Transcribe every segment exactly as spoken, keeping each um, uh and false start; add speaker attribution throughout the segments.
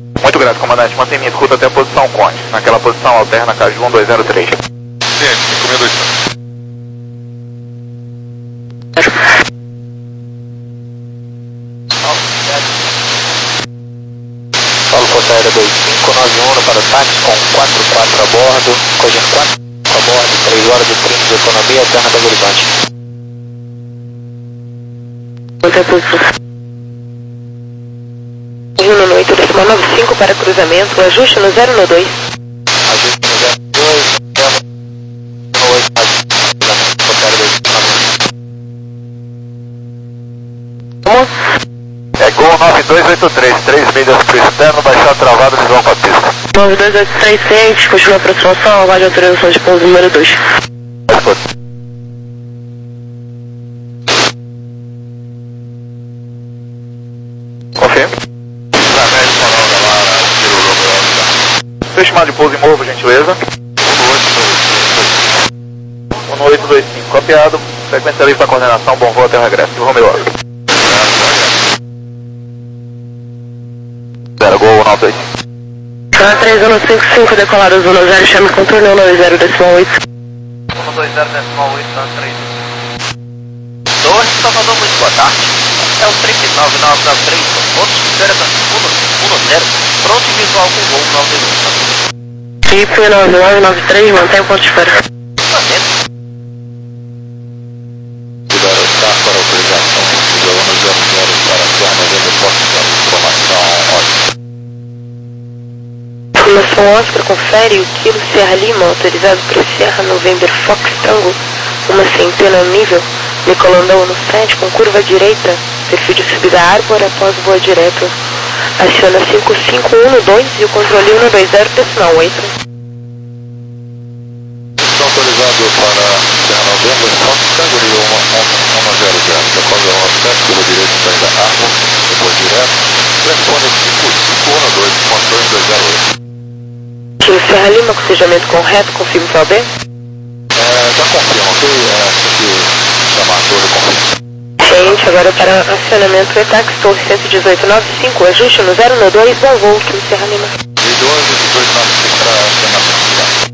Speaker 1: Muito grato, comandante. Mantém minha escuta até a posição Conde. Naquela posição alterna Caju um dois zero três.
Speaker 2: Sim, cinco mil e duzentos.
Speaker 3: Paulo Força Aérea dois cinco nove um para táxi com quatro quatro a bordo, Cogem quatro a bordo, três horas e trinta de economia, alterna Belo Horizonte.
Speaker 4: Quanto é a posição? Juno no oito decimal nove cinco para cruzamento, ajuste no zero no dois.
Speaker 3: Ajuste no zero dois, no oito, cruzamento, Força Aérea dois cinco nove um.
Speaker 4: Vamos?
Speaker 1: É Gol nove dois oito três, três milhas para o externo, baixar travado, visão para a pista.
Speaker 4: nove dois oito três, ciente, continua a aproximação, aguarde autorização de pouso número dois.
Speaker 1: Confirme. Estimado de pouso e morro, gentileza. um oito dois cinco, copiado. Frequência livre para coordenação, bom voo até o regresso. Romeu Oscar. zero Gol nove dois cinco.
Speaker 4: três um cinco cinco, decolado zona zero, chame contorno um zero decimal oito.
Speaker 3: um dois zero decimal oito, três. Torre, Salvador, muito boa tarde. É o trip nove nove nove três, ponto espera um zero, pronto e visual com voo nove dois.
Speaker 4: Trip nove nove nove três, mantém o ponto de espera.
Speaker 2: Cuidado, está para autorização, visual no zero zero para a novembro, posso dar informação ótima.
Speaker 4: Informação Oscar, confere o quilo Serra Lima, autorizado para Serra November Fox Tango, uma centena nível, Nicolandão no sete, com curva direita, perfil de subida Árbor após voa direto. Aciona cinco cinco um dois e o controle um dois zero decimal oito.
Speaker 2: Está autorizado para Serra Novembro, Fox Tango e um zero zero, decola um sete, curva direita, saída Árbor, depois direto, telefone cinco cinco um dois, controle dois zero oito.
Speaker 4: Kilo Serra Lima, cotejamento correto, confirme o B?
Speaker 2: É, já confirma, ok? É, assim que chamar a torre, confirma.
Speaker 4: Gente, agora para acionamento E-Tax, torre cento e dezoito nove cinco, ajuste no zero no dois, bom voo, Kilo Serra Lima.
Speaker 2: E doze, dezoito nove cinco para acionamento.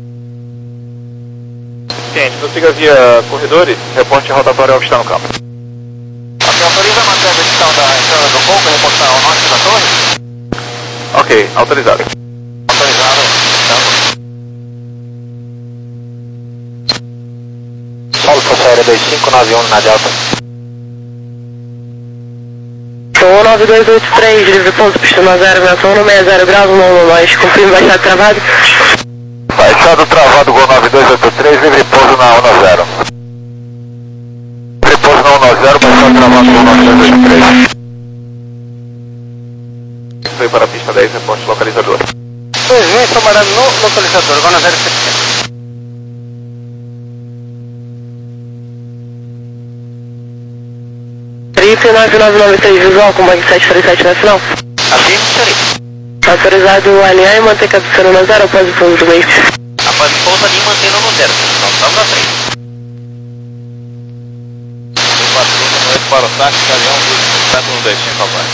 Speaker 1: Ciente, prossiga via corredores, reporte rotatório ao que está no campo.
Speaker 3: A minha autoriza manter a decisão da entrada do voo para reportar ao norte da torre?
Speaker 1: Ok, autorizado.
Speaker 3: Autorizado, Paulo Força Aérea dois cinco nove um na Delta.
Speaker 4: um nove dois oito três, livre ponto, pista zero, aviação no sessenta graus, não mais, confirme baixado travado.
Speaker 1: Baixado travado, Gol nove dois oito três, livre pouso na um zero. Livre pouso na um zero, baixado travado, Gol nove dois oito três. Foi para a pista dez, reporte localizador.
Speaker 3: dois mil, trabalhando no localizador, Gol zero sete.
Speaker 4: Trip nove nove nove três, visual com bug sete três sete na final.
Speaker 3: Afirme, senhorita.
Speaker 4: Autorizado alinhar e manter cabeceira no zero após o pouso do meio.
Speaker 3: Após o pouso ali, mantendo no zero. Não estamos na frente.
Speaker 2: quatro cinco oito para o táxi, Galeão dois cinco no destino, abaixo.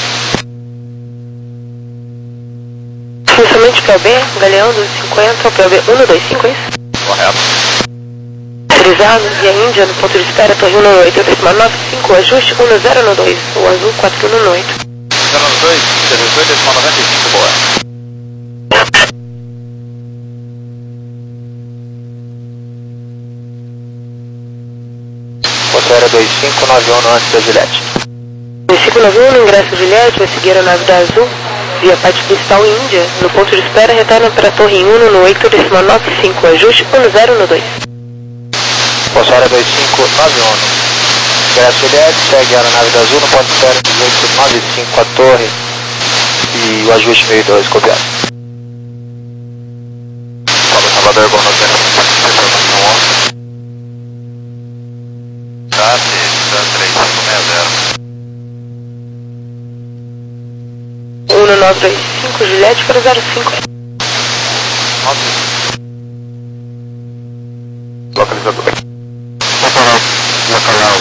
Speaker 4: Inicialmente P O B, Galeão duzentos e cinquenta, P O B um dois cinco, é isso?
Speaker 2: Correto.
Speaker 4: Autorizado, via Índia, no ponto de espera, torre um oito, decimal nove cinco, ajuste um zero no dois, o azul quatro um oito.
Speaker 2: zero dois, dezoito, decimal noventa e cinco, boa.
Speaker 3: Força Aérea dois cinco nove um no antes da Juliette.
Speaker 4: dois cinco nove um, no ingresso Juliette, vai seguir a nave da Azul, via parte principal Índia, no ponto de espera, retorna para a torre um no oito, decimal nove cinco, ajuste um zero no dois.
Speaker 3: Força Aérea dois cinco nove um. Ingresso Juliette, segue a aeronave da Azul no ponto de espera dezoito nove cinco a torre e o ajuste mil e dois, copiado.
Speaker 2: Paulo Salvador, Gol nove zero cinco, Tati, três cinco seis zero.
Speaker 4: um nove dois cinco, Juliette para zero cinco.
Speaker 1: Localizador.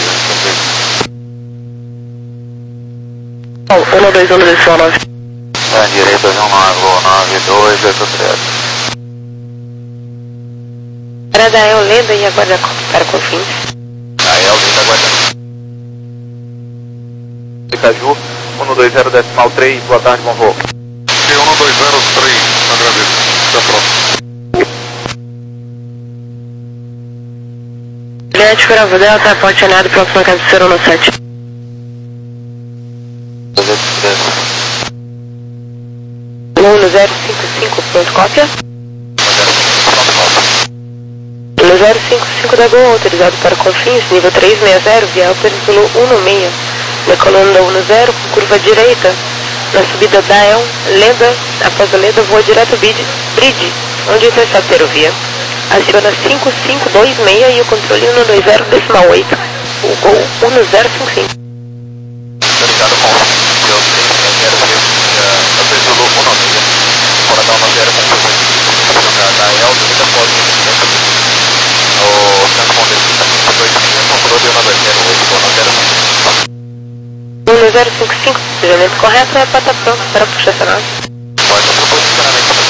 Speaker 4: um dois um, decimal nove.
Speaker 2: Tá direita de um nove dois oito três.
Speaker 4: Parada é o Lenda e aguarda para confins.
Speaker 3: Aí é o Lenda aguardando.
Speaker 1: Caju, um dois zero decimal três, boa tarde, bom voo.
Speaker 2: um dois zero três, agradeço. Até a próxima.
Speaker 4: Juliette Bravo Delta, ponte alinhado, próxima cabeceira no sete. um zero cinco cinco, pronto, cópia. um zero cinco cinco da Gol, autorizado para confins, nível trezentos e sessenta, via Alper pelo um seis, decolando da um zero, com curva direita, na subida da E um, Lenda, após a Lenda, voa direto Bridge, onde intercepta a via. Acima na cinco cinco dois seis e o controle um dois zero decimal oito, o Gol um zero cinco cinco.
Speaker 3: Obrigado, bom. Eu sei que eu quero ver a Pezulu um seis, fora da um zero com curva da E L, Lenda pode o transponder dois seis, controle um dois zero oito, um zero cinco.
Speaker 4: um zero cinco cinco, posicionamento correto, é pata pronto para puxar essa nave.
Speaker 3: Pode para o posicionamento do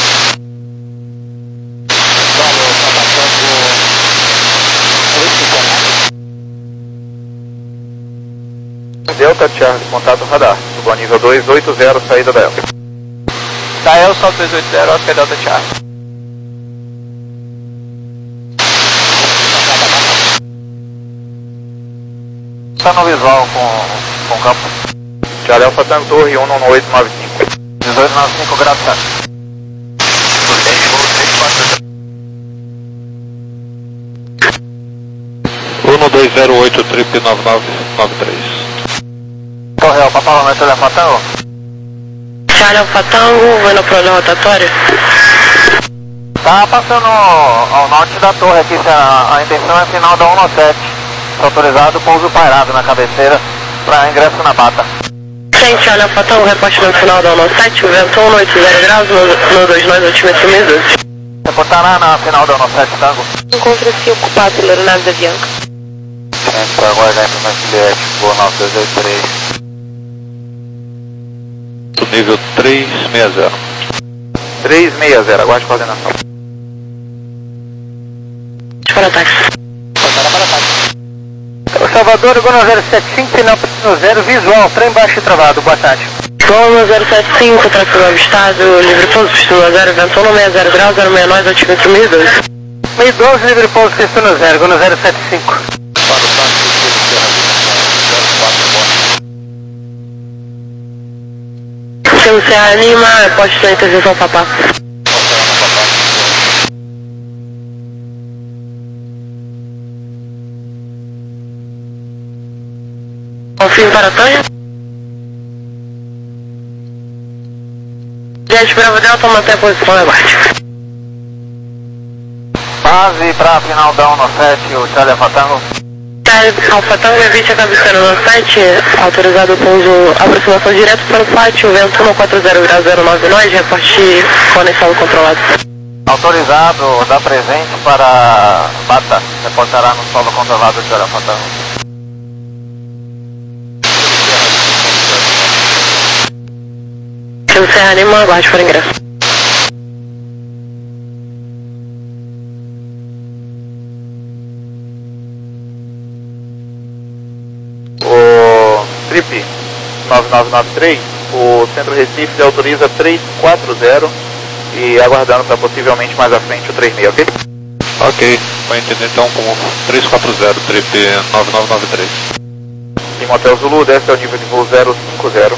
Speaker 1: Delta Charlie, contato radar, subo a nível dois oito zero, saída da Delta.
Speaker 3: Da E L, salto dois oito zero, Oscar Delta Charlie.
Speaker 1: Está no visual com, com campo. Charlie Alpha Tango Torre um oito nove cinco.
Speaker 3: dezoito nove cinco, graças.
Speaker 2: um dois zero oito, trip nove nove nove três.
Speaker 3: Torre Alpha, Parlamento Alpha Tango.
Speaker 4: Charlie Alpha Tango, vai no plano rotatório.
Speaker 3: Tá passando ao norte da torre aqui, a, a intenção é final da um sete. Autorizado pouso pairado na cabeceira para ingresso na bata.
Speaker 4: Sim, Charlie Alpha Tango, reporte no final da um sete, o vento um oito zero graus, no dois nove, altímetro mil e doze.
Speaker 3: Reportará na final da um sete Tango.
Speaker 4: Encontra-se ocupado pela aeronave da Bianca.
Speaker 3: Para aguardar para mais Juliette, boa nove dois oito três.
Speaker 2: Do nível três seis zero.
Speaker 1: três seis zero, aguarde coordenação.
Speaker 4: Para ataque.
Speaker 3: O Salvador, Gol zero sete cinco, final no zero, visual, trem baixo e travado, boa tarde.
Speaker 4: Gol zero sete cinco, tráfego avistado, livre pouso, pistula zero, vento um sessenta graus, zero seis nove, altímetro mil e doze.
Speaker 3: mil e doze, livre pouso, pistula zero, Gol zero sete cinco.
Speaker 2: Para o táxi,
Speaker 4: Seu Serra Lima, poste na interseção Papá. Confirme para Tonha. Gente, Bravo Delta, mantém a posição e aguarde.
Speaker 3: Base para final da um sete, o Charlie Alpha Tango.
Speaker 4: Charlie Alpha Tango, evite a cabeceira no site, autorizado o pouso, aproximação direto para o pátio, vento um quatro zero graus zero nove nove, reporte conexão controlado.
Speaker 3: Autorizado, dá presente para Bata, reportará no solo controlado do Charlie Alpha Tango.
Speaker 4: Seu Serra Lima, aguarde para ingresso.
Speaker 1: O Trip nove nove nove três, o Centro Recife autoriza três quatro zero e aguardando para possivelmente mais à frente o três seis, ok?
Speaker 2: Ok, vai entender então como três quatro zero, trip nove nove nove três.
Speaker 1: Lima Hotel Zulu, desce ao nível de voo zero cinco zero.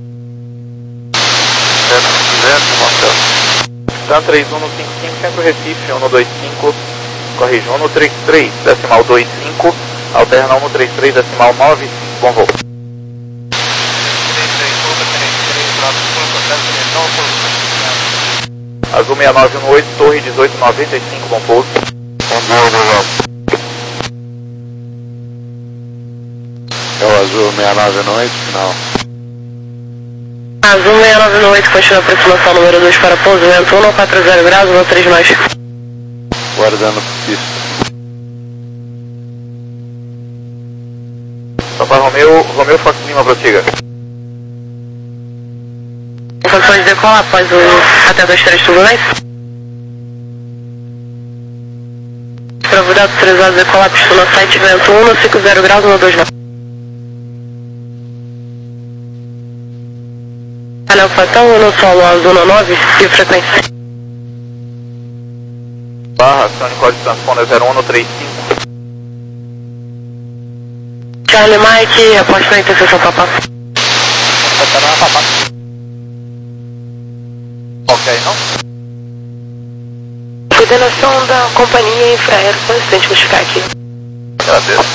Speaker 1: Tan três um cinco cinco, Centro Recife, um dois cinco, corrige, um três três, decimal dois cinco, alterna um três três, decimal nove cinco, bom voo. Azul seis nove um oito, Torre dezoito noventa e cinco, bom pouso.
Speaker 2: É o Azul seis nove um oito, final.
Speaker 4: Azul seis nove um oito, continua a aproximação número dois para pouso, vento um quatro zero graus, um três mais.
Speaker 2: Guardando pista.
Speaker 1: Papa Romeu, Romeu Fox Lima, prossiga.
Speaker 4: condições de decolar após o até dois três turbulência. Bravo Delta três horas decolar, pista no site, vento um, cinco zero graus, um dois nove. Anel Fatão, no solo azul nove e frequência.
Speaker 1: Barra, Sony código de transponder zero um três cinco.
Speaker 4: Charlie Mike, aposto na interseção Papá.
Speaker 1: Ok, não?
Speaker 4: Coordenação da companhia Infraero, só um instante, vou ficar aqui.
Speaker 1: Agradeço.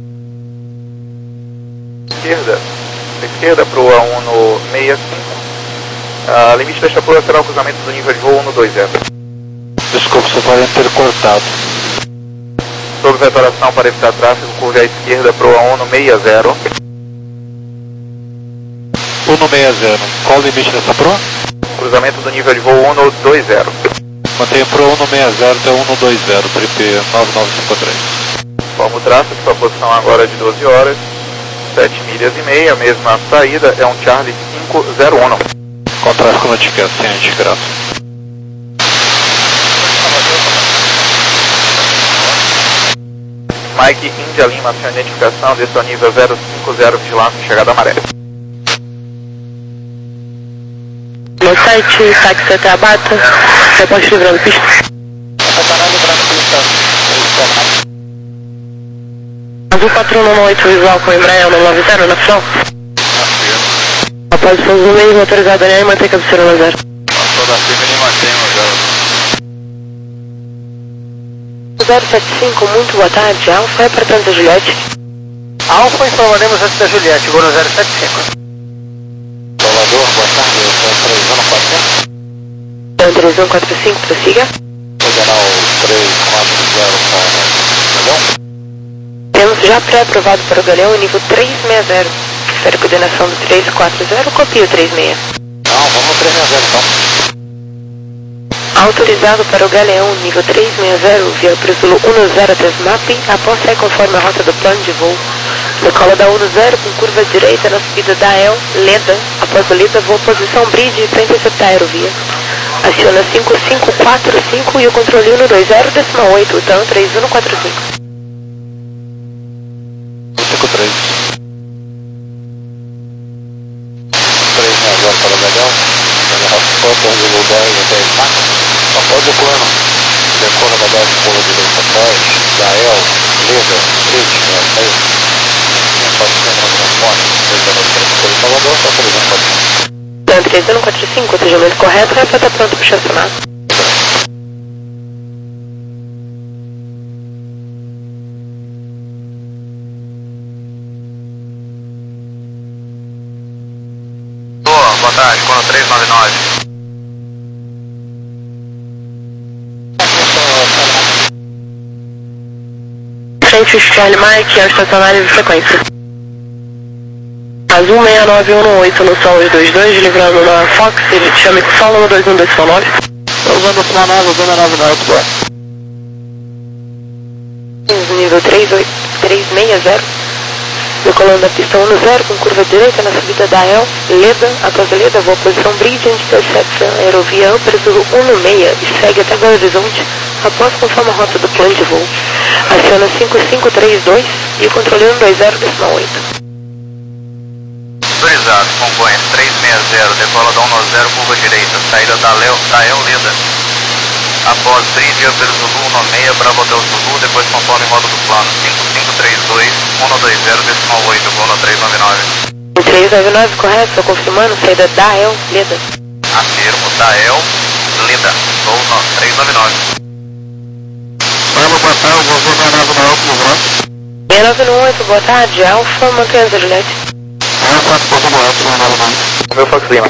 Speaker 1: Esquerda, esquerda para o A um no sessenta e cinco. A limite da chapura será o cruzamento do nível de voo um dois zero.
Speaker 2: Desculpa, você pode ter cortado.
Speaker 1: Sob vetoração para evitar tráfego, curva à esquerda para o A um no sessenta.
Speaker 2: um no sessenta. Qual o limite dessa proa?
Speaker 1: Cruzamento do nível de voo um dois zero.
Speaker 2: Mantenha proa um no sessenta até um no dois zero, trip nove nove cinco três.
Speaker 1: Forma o tráfego, sua posição agora é de doze horas, sete milhas e meia, mesma saída, é um Charlie cinco zero um.
Speaker 2: Com tráfego no etiqueta, sem antigraça.
Speaker 1: Mike India Lima, sem identificação, desce ao nível zero cinco zero, vigilância, chegada à maré.
Speaker 4: No site, táxi até a bata, reposte livrando pista. Azul quatro um oito, visual com Embraer no nove zero na final. A posição do meio, motorizada e mantém cabeceira no zero.
Speaker 2: Toda a firma ele mantém o zero.
Speaker 4: zero sete cinco, muito boa tarde, Alfa, é para Santa Juliette.
Speaker 3: Alfa, informaremos antes da Juliette, agora zero sete cinco.
Speaker 2: Salvador, boa tarde, eu sou três um quatro cinco.
Speaker 4: Então, três um quatro cinco, prossiga.
Speaker 2: Federal três quatro zero para Galeão.
Speaker 4: Temos já pré-aprovado para o Galeão em nível três seis zero. Espero coordenação do três quatro zero, copia o três seis.
Speaker 2: Não, vamos no três seis zero então.
Speaker 4: Autorizado para o Galeão, nível três seis zero, via Presulo um zero até Smap, após sair conforme a rota do plano de voo. Decola da um zero com curva direita na subida da El, Leda, após a Leda, voo posição bridge para interceptar a aerovia. Aciona cinco cinco quatro cinco e o controle um dois zero, decimal oito, então três um quatro cinco.
Speaker 2: cinco três. três seis zero para o Galeão. General Foto, Zulu dez até Smack. Após o plano, decola da dez pula direita atrás, da El, Leda, bridge, né? Pode ser no transporte, três zero três para Salvador, só três um quatro cinco.
Speaker 4: Então, três um quatro cinco, atendimento correto, vai estar pronto para estacionar.
Speaker 3: Boa tarde, Cono três nove nove.
Speaker 4: Frente Charlie Mike, ao estacionário de frequência. Azul seis nove um oito no Sol dois dois, livrando na Fox, ele chama com solo no dois um dois nove.
Speaker 2: Usando o sinal nove, usando a nove nove, boa.
Speaker 4: Nível três seis zero. Decolando a pista um zero com curva direita na subida da El, Leda, após a Leda, voa posição bridge, intercepta a aerovia Presulo um seis e segue até Belo Horizonte, após conforme a rota do plano de voo. Aciona cinco cinco três dois e o controle um dois zero, decimal oito.
Speaker 3: Autorizado, Congonhas três seis zero, decola da um zero, curva direita, saída da Leo, da El Leda. Após bridge, Upper Zulu um seis, Bravo Hotel Zulu, depois conforme rota do plano, cinco cinco três dois, um dois zero, decimal oito, voo no três nove nove.
Speaker 4: três nove nove, correto, estou confirmando, saída da El Leda.
Speaker 3: Afirmo, da El Leda, voo no três nove nove.
Speaker 2: Vamos botar o voo da nove nove no voto.
Speaker 4: seis nove oito, boa tarde, Alfa, mantenha a Juliette.
Speaker 2: um quatro ponto nove, nove nove.
Speaker 1: O meu Fox Lima.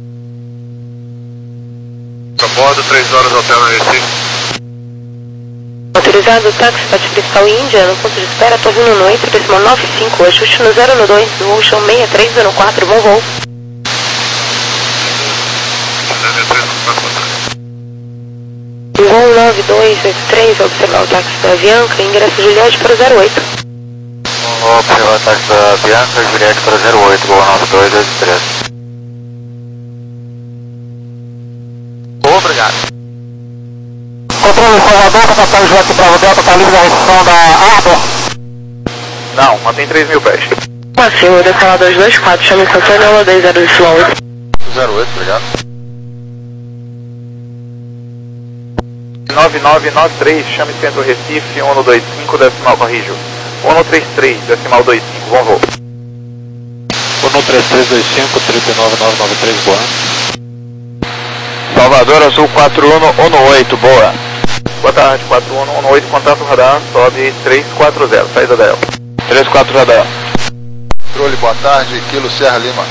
Speaker 2: Bordo, três horas, hotel no Recife.
Speaker 4: Autorizado o táxi para principal Índia, no ponto de espera, tô vindo no oito, decimal nove cinco, ajuste no zero no dois, voo chão seis três no quatro, bom voo. Voo nove dois oito três, observar o táxi da Avianca, ingresso Juliette para zero oito.
Speaker 2: Observar o táxi da Bianca, Juliette para zero oito, voo nove dois oito três.
Speaker 3: obrigado.
Speaker 5: Controle Salvador, capitão Joaquim Bravo Delta, tá livre da restrição da Arbor.
Speaker 1: Não, mantém três mil pés.
Speaker 4: Acima, decolar dois dois quatro, chame Antônio holandês zero oito.
Speaker 2: zero oito, obrigado.
Speaker 1: nove nove nove três, chame Centro Recife, um dois cinco, decimal, corrijo. um três três, decimal dois cinco, bom voo.
Speaker 2: um três três dois cinco, três nove nove nove três, boa.
Speaker 3: Salvador Azul quatro um um oito, boa.
Speaker 1: Boa tarde, quatro um um oito, contato radar, sobe três quatro zero, saída da Delta.
Speaker 3: três quatro radar.
Speaker 2: Controle, boa tarde, Kilo Serra Lima.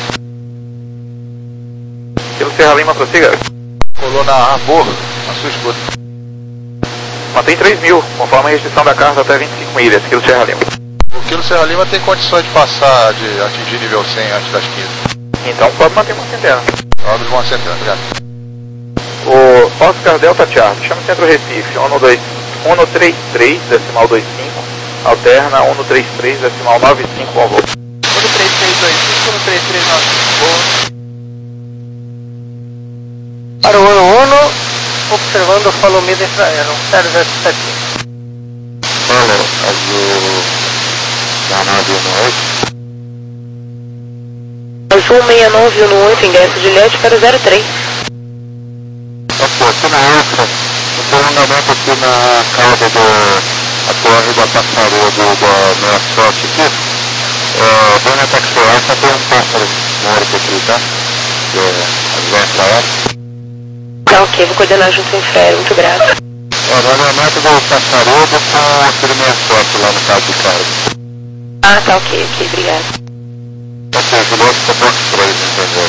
Speaker 1: Kilo Serra Lima, prossiga.
Speaker 2: Colou na Arbor, a sua escuta.
Speaker 1: Mantém três mil, conforme a restrição da carta até vinte e cinco milhas, Kilo Serra Lima.
Speaker 2: O Kilo Serra Lima tem condições de passar, de atingir nível cem antes das quinze.
Speaker 1: Então pode manter uma centena.
Speaker 2: Ordem de uma centena, obrigado.
Speaker 1: O Oscar Delta Charlie, chama Centro Recife, um três três, decimal dois cinco, alterna um três três, decimal nove cinco, bom voo.
Speaker 3: um três três dois cinco, um três três nove cinco, boa.
Speaker 5: Para o um um, observando o Falomida Infraero, zero zero sete.
Speaker 2: Fala, Azul da nave um oito.
Speaker 4: Azul seis nove um oito, ingresso de Juliette para o zero três.
Speaker 2: Aqui, aqui na Alfa, o prolongamento aqui na cauda da torre da passarodo da minha sorte aqui, é, bem na taxiótica tem um pássaro morto aqui, tá? Que é a doença aérea.
Speaker 4: Tá ok, vou coordenar junto com o Infraero, muito grato.
Speaker 2: É, o prolongamento do passarodo com aquele minha sorte lá no caso do carro.
Speaker 4: Ah, tá ok, ok, obrigado.
Speaker 2: Ok, Juliette, tá pronto para isso, entendeu?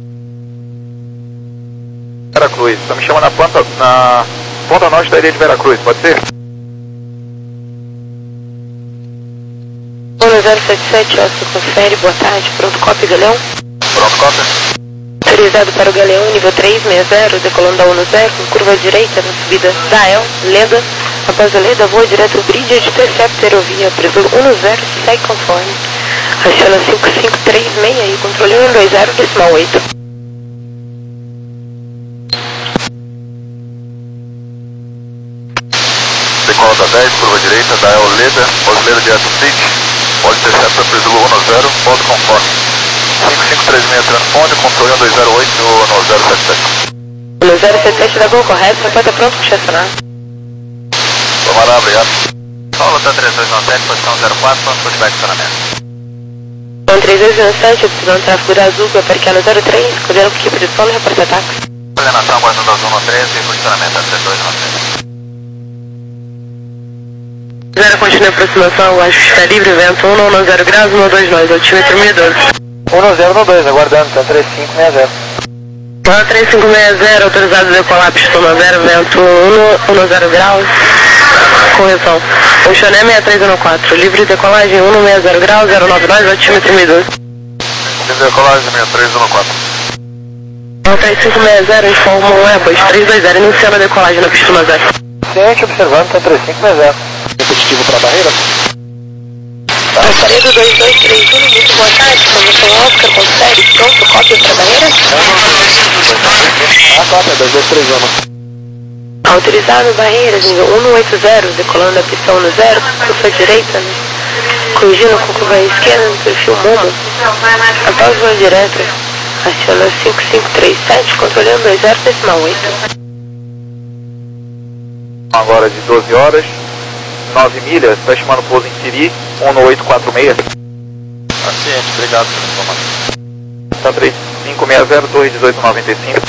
Speaker 1: Veracruz, só me chama na ponta, na ponta norte da ilha de Veracruz, pode ser?
Speaker 4: um zero sete sete, Oscar confere, boa tarde, pronto, cópia Galeão.
Speaker 2: Pronto, cópia.
Speaker 4: Autorizado para o Galeão, nível três seis zero, decolando da um zero, com curva direita na subida da El, Leda. Após a Leda, voa direto ao bridge de Intercept Aerovia, preço um zero, segue conforme. Aciona cinco cinco três seis e controle um dois zero, decimal oito.
Speaker 2: Decola da dez, curva direita, da El Leda, pode Leda direto bridge, pode Intercept preço um zero, pode conforme. cinco cinco três seis transpone, controle um dois zero oito no zero sete sete.
Speaker 4: um zero sete sete da Gol correto, você pode estar pronto para estacionar.
Speaker 2: Vamos lá, obrigado.
Speaker 3: Solo tá três dois nove sete, posição zero quatro, pronto para ativar estacionamento.
Speaker 4: um três dois um sete, observando tráfego da Azul, vai parquear no zero três, coordenando com equipe de solo e reporta ataque.
Speaker 3: Coordenação guardando Azul no treze e posicionamento a três dois nove sete.
Speaker 4: Zero continua a aproximação, o acho está livre, vento um, não zero graus, um dois nove, altímetro mil e doze.
Speaker 5: um zero um dois, aguardando, tá três cinco seis zero.
Speaker 4: um três cinco seis zero, autorizado a decolar, pistona zero, vento um, um zero graus. Correção. O Choné seis três um quatro, livre decolagem um seis zero graus, zero nove nove, altímetro mil e doze.
Speaker 2: Decolagem seis três um quatro.
Speaker 4: um três cinco seis zero, informa um Airbus três dois zero, iniciando a decolagem na pistona zero.
Speaker 5: Ciente, observando, tá três cinco seis zero.
Speaker 2: Repetitivo para a barreira.
Speaker 4: Alfaredo dois dois três um, muito boa tarde, formação Oscar, confere, pronto, cópia para a barreira?
Speaker 2: A cópia, dois dois três um.
Speaker 4: Autorizado, barreiras, nível um oito zero, decolando a pistão no zero, curva direita, né? Corrigindo com curva esquerda no perfil Momo. Após voa direta, aciona cinco cinco três sete, controlando dois zero, decimal oito.
Speaker 1: Agora de doze horas, nove milhas, está estimando pouso em Siri, um oito quatro seis.
Speaker 2: Paciente, obrigado pela informação.
Speaker 1: Tá três cinco seis zero, torre dezoito noventa e cinco.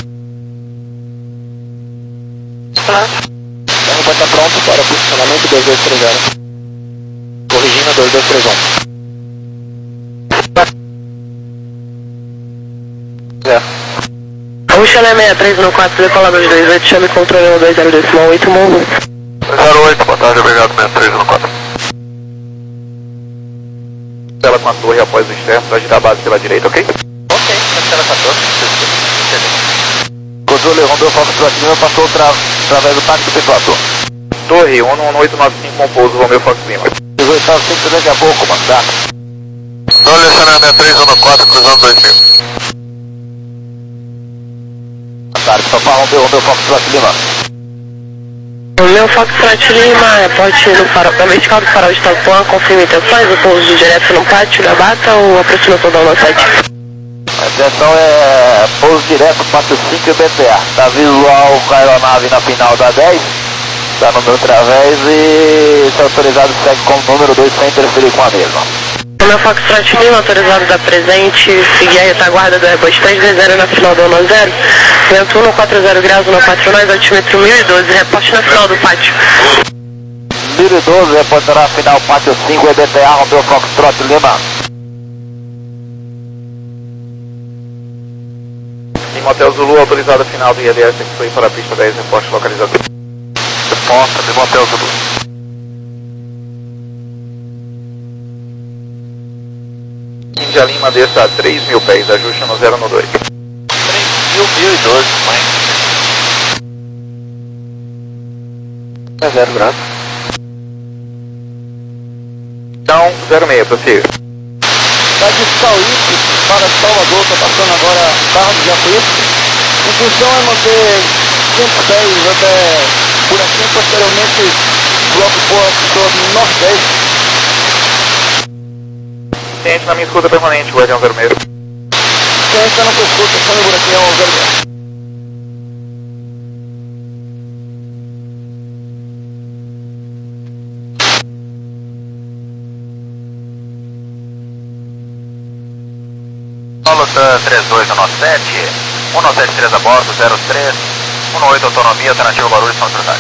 Speaker 4: Olá.
Speaker 2: Então vai estar pronto para posicionamento dois dois três zero. Corrigindo dois dois três um.
Speaker 4: O Chalet seis três um quatro, decola dois dois oito, chame controle um dois zero, decimal oito, Momo.
Speaker 2: zero oito, boa tarde, obrigado, seis três um quatro.
Speaker 1: Ela com a torre após o externo, para agitar a base pela direita, ok?
Speaker 3: Ok, cancela quatorze.
Speaker 2: Controle, rondou foco para cima, passou tra através do táxi do Platô.
Speaker 1: Torre, um oito nove cinco com pouso, Romeu Fox Lima.
Speaker 2: dezoito nove cinco daqui a pouco, mano, tá? Controle, seis três um quatro, cruzando dois mil. tarde. Só para Romeu, Romeu Foxtrot Lima.
Speaker 4: O meu Foxtrot Lima, pode ir no farol, na vertical do farol de Tapuã, confirma intenções, o pouso direto no pátio da Bata ou aproximação da Alma sete?
Speaker 2: A intenção é pouso direto, pátio cinco e B T A. Tá visual com a aeronave na final da dez, tá no meu través e se autorizado segue como número dois sem interferir com a mesma.
Speaker 4: O meu Foxtrot Lima, autorizado da presente, seguir a retaguarda do Airbus três dois zero na final da um zero, vento um quatro zero graus, no quatro nós, altímetro mil e doze, reporte na final do pátio.
Speaker 2: mil e doze, reporte na final, pátio cinco, E B T A, Romeu Foxtrot Lima.
Speaker 1: Lima Hotel Zulu, autorizado final do I L S, que para a pista dez, reporte localizador.
Speaker 2: Resposta, Lima Hotel Zulu.
Speaker 1: Índia Lima, desça a três mil pés, ajuste no zero no dois.
Speaker 3: três mil, mil e doze, mãe.
Speaker 2: É zero graus.
Speaker 1: Então, zero seis, prossiga.
Speaker 5: Da de Sauípe para Salvador, está passando agora carro de Jacuípe. A função é manter cem pés até por aqui, posteriormente bloco por no Nordeste.
Speaker 1: Ciente na minha escuta permanente, Guardião zero seis.
Speaker 5: Quem está no pescoço, está no buraquinho, zero zero.
Speaker 3: Solo trinta e dois um nove sete, um nove sete três a bordo, zero três, um oito autonomia, alternativa Guarulhos, São Trindade.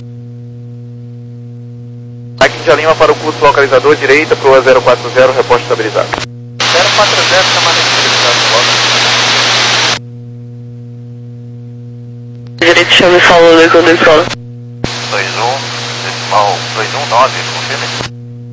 Speaker 1: Mike Índia Lima para o curso localizador, direita para o zero quatro zero, reporte estabilizado.
Speaker 3: zero quatro zero, permanente estabilizado,
Speaker 4: Direito, chame falou aí quando ele fala.
Speaker 3: dois um, decimal dois um nove, confirme.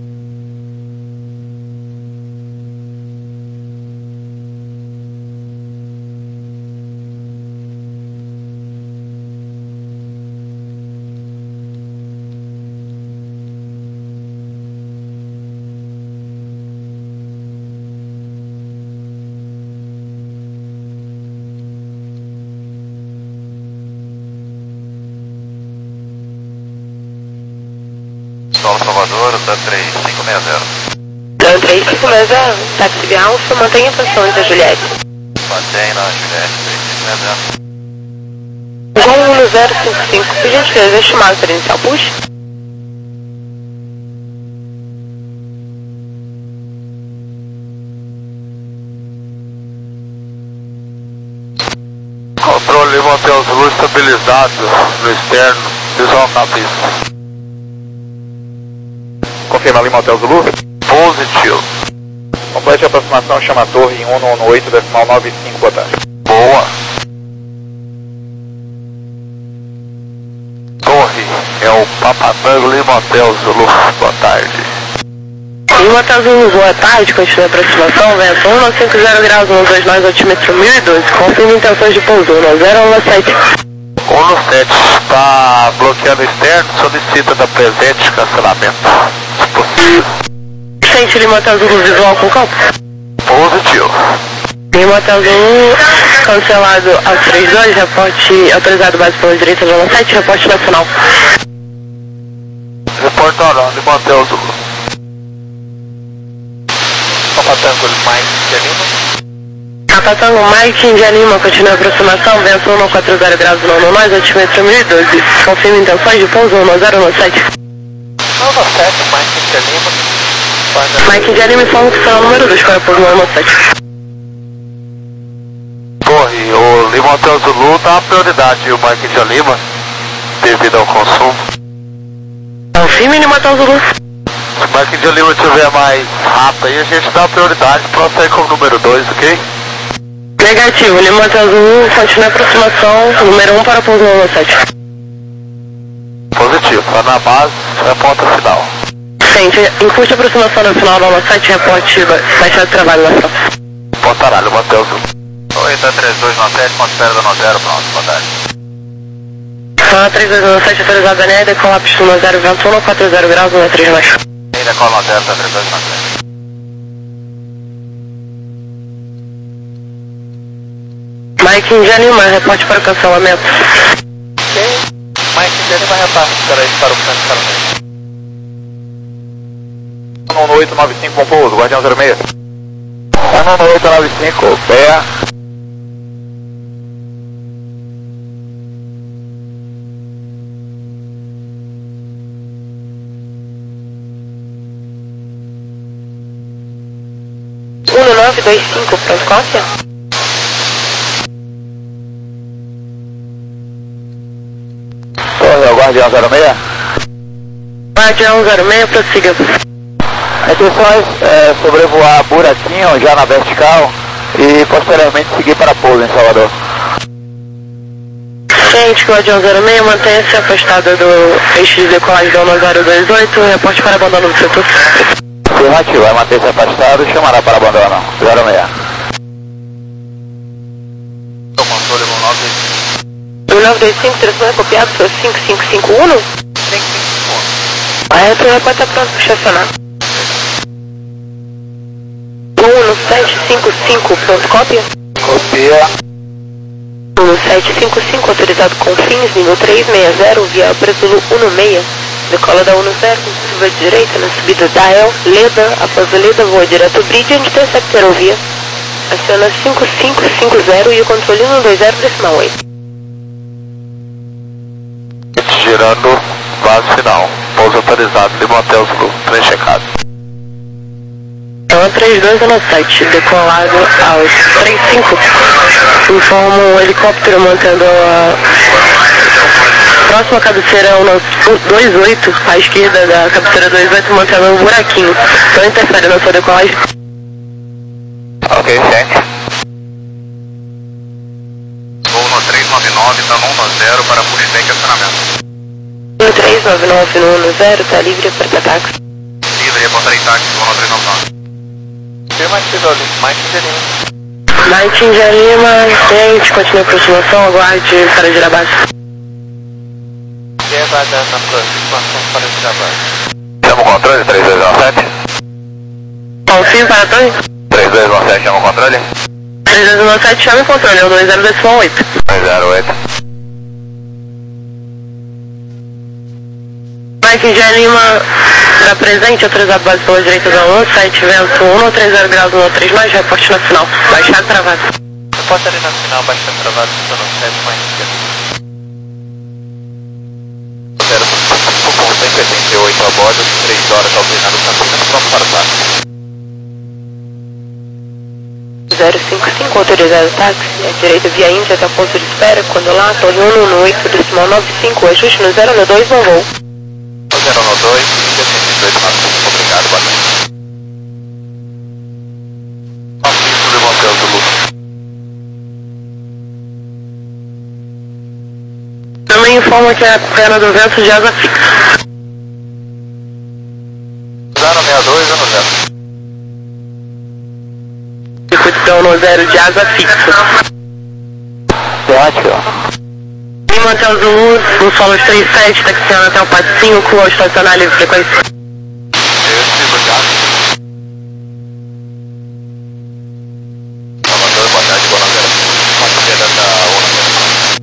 Speaker 3: Solo Salvador, tá três cinco seis zero.
Speaker 4: Então, três cinco seis zero, táxi Alfa, mantenha a posição da Juliette.
Speaker 3: Mantém na Juliette, três cinco seis zero.
Speaker 4: Igual um zero cinco cinco, por gentileza, estimado para inicial push.
Speaker 2: Controle Lima Hotel Zulu estabilizado no externo, visual na pista.
Speaker 1: Confirma Lima Hotel Zulu.
Speaker 2: Positivo.
Speaker 1: Complete a aproximação, chama a torre em um um oito, decimal nove cinco, boa tarde.
Speaker 2: Boa. Torre, é o Papatango Lima Hotel Zulu, boa tarde.
Speaker 4: Lima Hotel Zulu, boa tarde, continua a aproximação, vento um nove cinco zero graus, um dois nós, altímetro mil e doze, confirma intenções de pouso, um zero um sete.
Speaker 2: um no sete, está bloqueando externo, solicita da presente cancelamento. Se possível.
Speaker 4: Sente Lima Hotel Zulu, visual com campo.
Speaker 2: Positivo.
Speaker 4: Lima Hotel Zulu, cancelado ao três dois, reporte autorizado base pela direita zona sete, reporte nacional.
Speaker 2: Reporta oral, Lima Hotel Zulu. Papatango Mike Lima.
Speaker 4: Papatango Mike Índia Lima, continua a aproximação, vento um quatro zero graus, não nós, altímetro mil e doze, confirma intenções de pouso, um zero um sete.
Speaker 2: um no sete, Mike Lima.
Speaker 4: Mike Índia Lima, informa que será o número dois, para o pouso um sete.
Speaker 2: Torre, o Lima Hotel Zulu dá prioridade o Mike Índia Lima, devido ao consumo.
Speaker 4: Confirme Lima Hotel Zulu.
Speaker 2: Se o Mike Índia Lima estiver mais rápido aí, a gente dá prioridade para sair como número dois, ok?
Speaker 4: Negativo, Lima Hotel Zulu, continua a aproximação, número um para o pouso um sete.
Speaker 2: Positivo, tá na base, reporta final.
Speaker 4: Sente, encurte a aproximação da final da nove sete, reporte baixado de trabalho na frente.
Speaker 2: Pontará, Lima Hotel Zulu.
Speaker 3: Oi, tá três dois nove sete, ponto espera da nove zero, pronto, boa tarde.
Speaker 4: Fala três dois nove sete, autorizado da N E D, com lápis no zero vento um, quatro zero graus, um três mais.
Speaker 3: Ainda cola nove zero, tá três dois nove sete.
Speaker 4: Mike India Lima, reporte para o cancelamento.
Speaker 3: Ok. Mike India Lima, reporte para, para o cancelamento.
Speaker 1: um oito nove cinco, bom pouso, Guardião zero seis. um oito nove cinco, pé.
Speaker 4: um nove dois cinco, pronto, cópia?
Speaker 1: Torre ao Guardião zero seis.
Speaker 4: Guardião zero seis, prossiga.
Speaker 1: A intenção é, é sobrevoar buraquinho já na vertical e posteriormente seguir para pouso em Salvador.
Speaker 4: Gente, Guardião zero seis, mantenha-se afastada do eixo de decolagem da ONU zero dois oito, reporte para abandono do setor.
Speaker 1: Afirmativo, vai manter-se afastado e chamará para abandono. zero seis.
Speaker 3: O controle um nove
Speaker 4: um nove dois cinco, tração é copiado, seu cinco cinco cinco um.
Speaker 3: cinco cinco cinco um.
Speaker 4: A retorno pode estar pronto para estacionar. um sete cinco cinco, pronto, cópia?
Speaker 1: Copia.
Speaker 4: um sete cinco cinco, autorizado com fins, nível três seis zero, via Brasilu um seis. Decola da um zero, curva direita, na subida da El, Leda, após a Leda, voa direto bridge, onde intercepta aerovia. Aciona cinco cinco cinco zero e o controle um dois zero, decimal oito.
Speaker 2: Girando, base final. Pouso autorizado, Lima Hotel Zulu, trem checado.
Speaker 4: Então, três dois no site, decolado aos três cinco. Informa um helicóptero mantendo a próxima cabeceira é o dois oito, à esquerda da cabeceira dois oito, mantendo um buraquinho. Então interfere na sua decolagem.
Speaker 2: Ok, gente.
Speaker 3: Voo no três nove nove, tá no um zero para push take acionamento.
Speaker 4: No três nove nove no um zero, tá livre para táxi.
Speaker 3: Livre, reportarei táxi, voo no três nove nove. Tem mais que ali, mais que ali.
Speaker 4: Mike India Lima, gente, continue a aproximação, aguarde para girar base.
Speaker 3: Quem vai dar essa aproximação para girar base?
Speaker 2: Chama o controle, três dois um sete.
Speaker 4: Confio para a torre?
Speaker 2: três dois um sete, chama o controle.
Speaker 4: três dois um sete, chama o controle, é o dois zero decimal oito.
Speaker 2: dois zero oito.
Speaker 4: Mike India Lima, para presente, autorizado base pela direita da um, site vento um três zero graus, um três mais, reporte na final. Baixado travado.
Speaker 3: Reportarei na final, baixando travado, estou no sete mais zero cento e oitenta e oito a bordo, três horas ao treinar o Campinas, pronto para o táxi.
Speaker 4: zero cinco cinco, autorizado táxi, à direita via Índia até o ponto de espera, quando lá, torre um no oito, decimal nove cinco, ajuste no zero no dois, não voo.
Speaker 3: zero no dois, Índia cento e dois, obrigado, boa noite.
Speaker 2: Afixo Lima Hotel Zulu.
Speaker 4: Também informa que a perna do vento de asa fixa.
Speaker 3: zero seis dois, zero zero.
Speaker 4: Circuitão no zero de asa fixa.
Speaker 1: Ótimo.
Speaker 4: Lima Hotel Zulu, no solo três sete, taxiando até o P A D cinco, ao estacionar livre frequência.
Speaker 3: Esse, obrigado. Salvador, boa tarde, boa noite. Conselheira da ONU.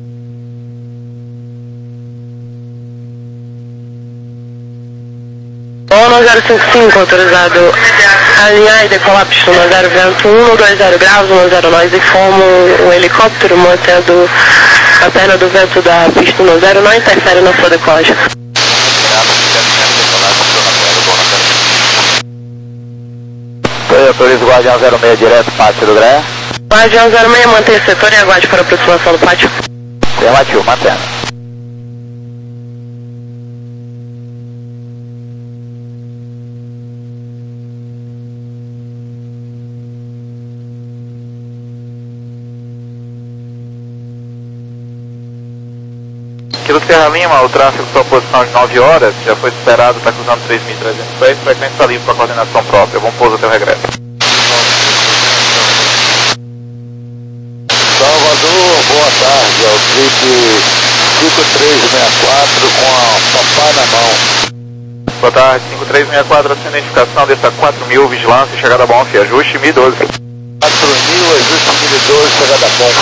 Speaker 4: ONU zero cinco cinco, autorizado a alinhar e decolar pista no zero vento um no dois zero graus, um zero nós, informa o helicóptero mantendo a perna do vento da pista no zero, não interfere na sua decolagem.
Speaker 1: Eu autorizo o Guardião zero seis direto, pátio do Gré.
Speaker 4: Guardião zero seis, mantenha o setor e aguarde para a aproximação do pátio.
Speaker 1: Afirmativo, mantendo. Quilo Serra Lima, o tráfego sua posição de nove horas, já foi superado, está cruzando três mil trezentos pés, frequência está livre para coordenação própria, bom pouso até o regresso.
Speaker 2: Salvador, boa tarde, é o trip cinco três seis quatro com a papai na mão.
Speaker 1: Boa tarde, cinco três seis quatro, a sua identificação dessa quatro mil, vigilância, chegada a bom, ajuste, M I doze.
Speaker 2: quatro mil, ajuste mil e doze, chegada bom.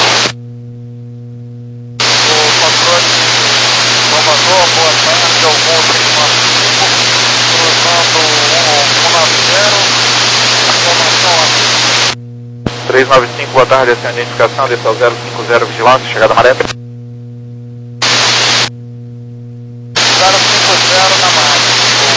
Speaker 5: O controle Salvador, boa tarde, ao voo três nove cinco, cruzando cento e noventa, informação aqui.
Speaker 1: três nove cinco, boa tarde, essa é a identificação, desce ao zero cinco zero, vigilância, chegada maré.
Speaker 5: zero cinco zero na margem.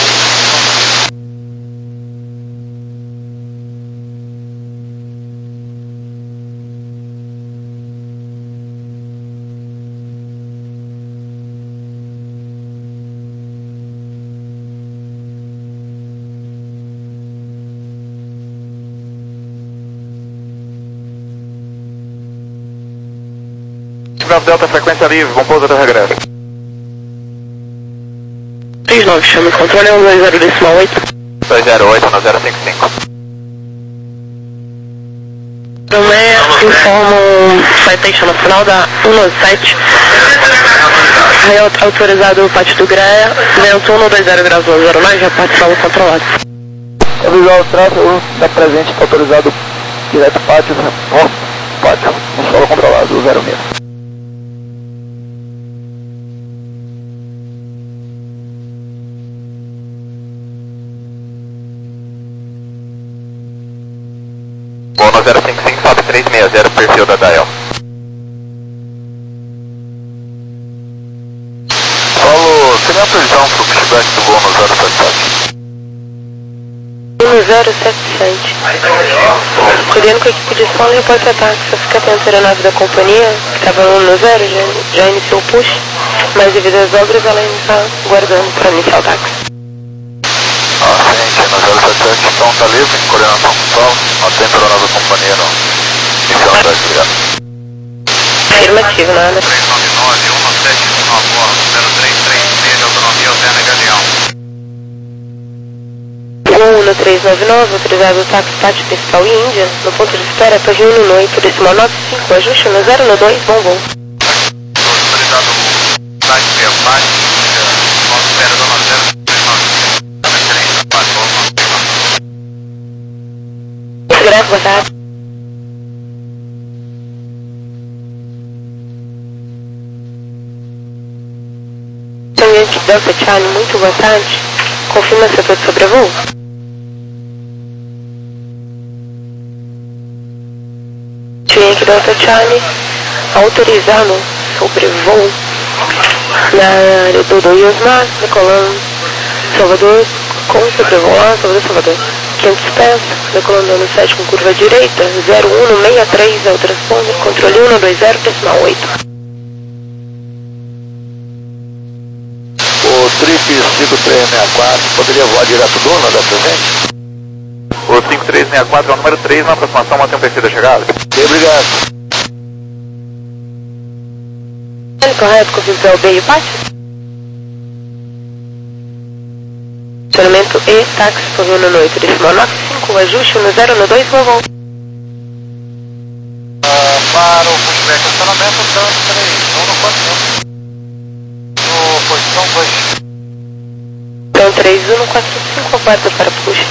Speaker 1: Bravo Delta, frequência livre, bom pouso até o regresso.
Speaker 4: três nove, chama o controle, um dois zero decimal oito.
Speaker 1: dois zero oito no zero cinco cinco.
Speaker 4: Tomé, informo citation no final da cento e sete. Aí autorizado o pátio do Greia, vento um dois zero graus zero mais, já pode solo controlado.
Speaker 5: É visual o tráfego da presente, está autorizado direto pátio, ó, pátio, no solo controlado, zero seis.
Speaker 1: Bom, no zero cinco cinco, sobe três seis zero, perfil da Dial.
Speaker 2: Paulo, seria a previsão para o pushback do voo no zero sete sete?
Speaker 4: um zero sete sete. Cuidando com a equipe de solo e reporte ataque. Só fica atento à aeronave da companhia, que estava no um zero, já, já iniciou o push, mas devido às obras ela ainda está guardando para iniciar o táxi.
Speaker 2: Ah, sim, aqui no zero sete sete, então está livre, coordenação total, mantém para a nova companhia no inicial da criada.
Speaker 4: Afirmativo, nada.
Speaker 3: três nove nove, um sete um nove, zero três três seis, autonomia alterna Galeão.
Speaker 4: Gol no três nove nove, autorizado o táxi pátio principal e Índia, no ponto de espera, Torre um no oito, decimal nove cinco, ajuste no zero no dois, bom voo.
Speaker 3: Autorizado o táxi via pátio, ponto espera do nove zero três nove três, quatro,
Speaker 4: Greve, boa tarde. Tangente Delta Charlie, muito boa tarde. Confirma setor de sobrevoo. Tangente Delta Charlie, autorizado sobrevoo na área do Doiosmar, decolando Salvador, com sobrevoo lá, Salvador, Salvador. quinhentos pés, decolando no sete com curva direita, zero um seis três é o transponder, controle um dois zero, decimal oito.
Speaker 2: O Trip cinco três seis quatro poderia voar direto do Luna da presente?
Speaker 1: O cinco três seis quatro é o número três na aproximação, mantém o perfil da chegada.
Speaker 2: Ok, obrigado.
Speaker 4: Correto, confirma o B e o pátio? Estacionamento E, táxi, Torre um no oito, decimal nove cinco, ajuste no zero no dois, voo.
Speaker 5: Ah, para o pushback estacionamento, então três um no quatro no posição dois.
Speaker 4: Então três um no quatro cinco, aguarda para push.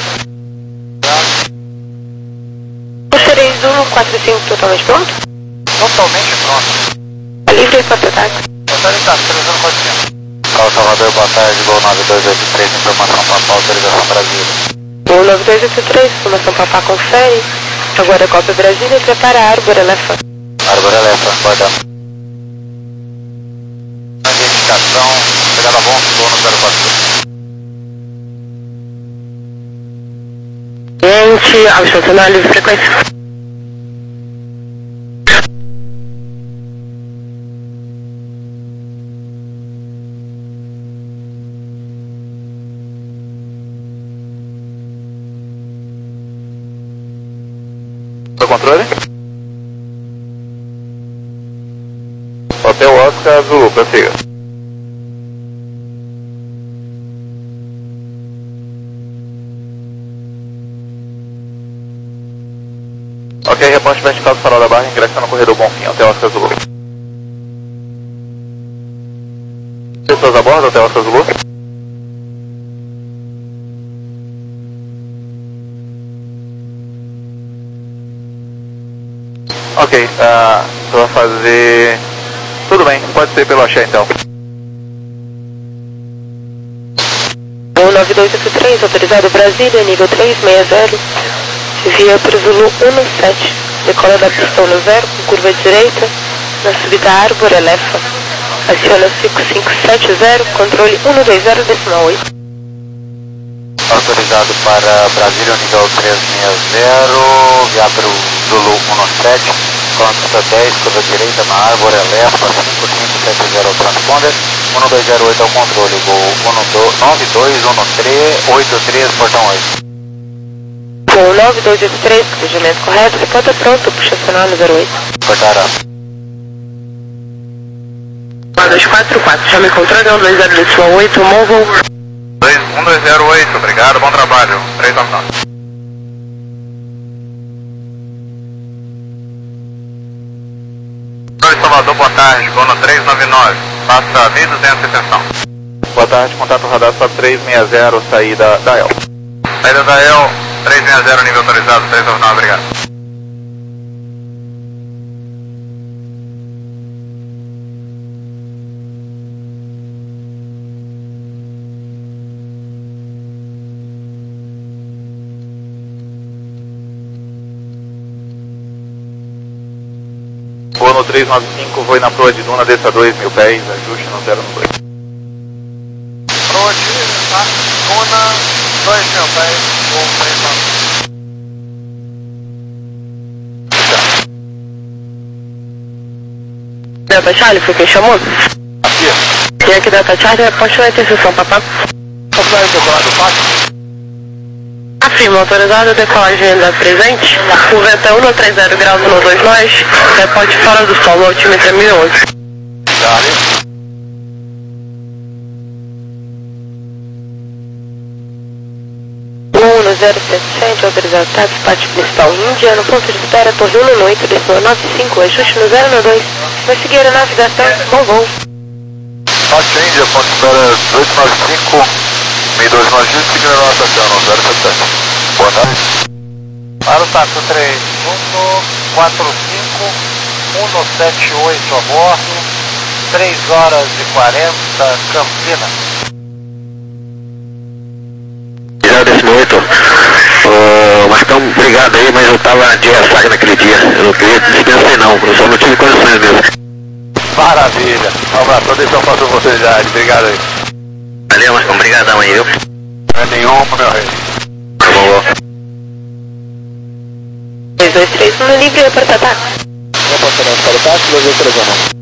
Speaker 4: três um no quatro cinco, totalmente pronto?
Speaker 5: Totalmente pronto.
Speaker 4: Tá livre e porta táxi.
Speaker 5: Autorizado, três um no quatro cinco.
Speaker 2: Fala Salvador, boa tarde, Gol nove dois oito três, informação para autorização Brasília.
Speaker 4: um nove dois oito três, informação Papá confere. Agora cópia Brasília, prepara a Arbor Elephant.
Speaker 2: Arbor Elephant, guardando.
Speaker 5: Identificação, chegada bom, Gol no zero quatro cinco.
Speaker 4: Gente, ao estacionar livre frequência.
Speaker 1: Controle? Hotel Oscar Zulu, prossiga. Ok, reponte vertical do farol da barra, ingressa no corredor Bonfim, Hotel Oscar Zulu. Pessoas a bordo, Hotel Oscar Zulu? Ok, uh, vou fazer... Tudo bem, pode ser pelo axé então.
Speaker 4: um nove dois oito três, autorizado Brasília, nível três seis zero, via para o Zulu um nove sete, decola da pista um zero, com curva direita, na subida Árvore, Elefa, aciona cinco cinco sete zero, controle um dois zero decimal oito.
Speaker 3: Autorizado para Brasília, nível três seis zero, via para o Zulu um nove sete, com a pista dez, curva direita na Árvore, Elefa, cinco cinco sete zero ao transponder, um dois zero oito ao controle, gol nove dois um três oito três, portão oito.
Speaker 4: Gol nove dois oito três, cruzamento correto, reporta pronto, puxa sinal no zero oito.
Speaker 3: Portará.
Speaker 4: dois quatro quatro, chame controle um dois zero decimal oito, móvel.
Speaker 1: um dois zero oito, obrigado, bom trabalho, três nove nove. Salvador, boa tarde, Gono três nove nove, passa mil e duzentos extensão. Boa tarde, contato radar só três seis zero, saída da E L. Saída da E L, três seis zero, nível autorizado, três nove nove, obrigado. Gono três nove cinco, vou na proa de Duna, desça dois mil pés, ajuste no zero no dois.
Speaker 2: Proa de Duna, dois mil pés, voo três nove.
Speaker 4: Delta Charlie, foi quem chamou?
Speaker 2: Aqui.
Speaker 4: Tem aqui Delta Charlie, aposto na interseção, papai.
Speaker 2: Confere o decolado do pátio.
Speaker 4: Afirma, autorizado, decolagem ainda presente. O vento é um três zero graus no dois nós, reporte fora do solo, altímetro mil e onze.
Speaker 2: Charlie.
Speaker 4: um zero sete sete, autorizado, táxi, parte principal Índia, no ponto de espera, torre um no oito, decimal nove cinco, ajuste no zero no dois. Vai seguir a navegação, bom voo.
Speaker 2: Parte Índia, ponto de espera oito nove cinco, mil e dois no ajuste, seguindo a nossa estação, no zero sete sete. Boa tarde. Para o taxo três, um quatro cinco, um sete oito a bordo, três horas e quarenta, Campinas.
Speaker 3: décimo oito, uh, Marcão, obrigado aí, mas eu tava de ressaca naquele dia, eu não queria dispensar não, eu só não tive condições mesmo.
Speaker 2: Maravilha, um abraço, atenção para sua oportunidade, obrigado aí.
Speaker 3: Valeu, Marcão, obrigadão aí, viu?
Speaker 2: Não é nenhum, meu rei.
Speaker 3: Tá bom,
Speaker 4: dois dois três, no livre, reporta ataque.
Speaker 2: Reportamento para o táxi, dois dois três um.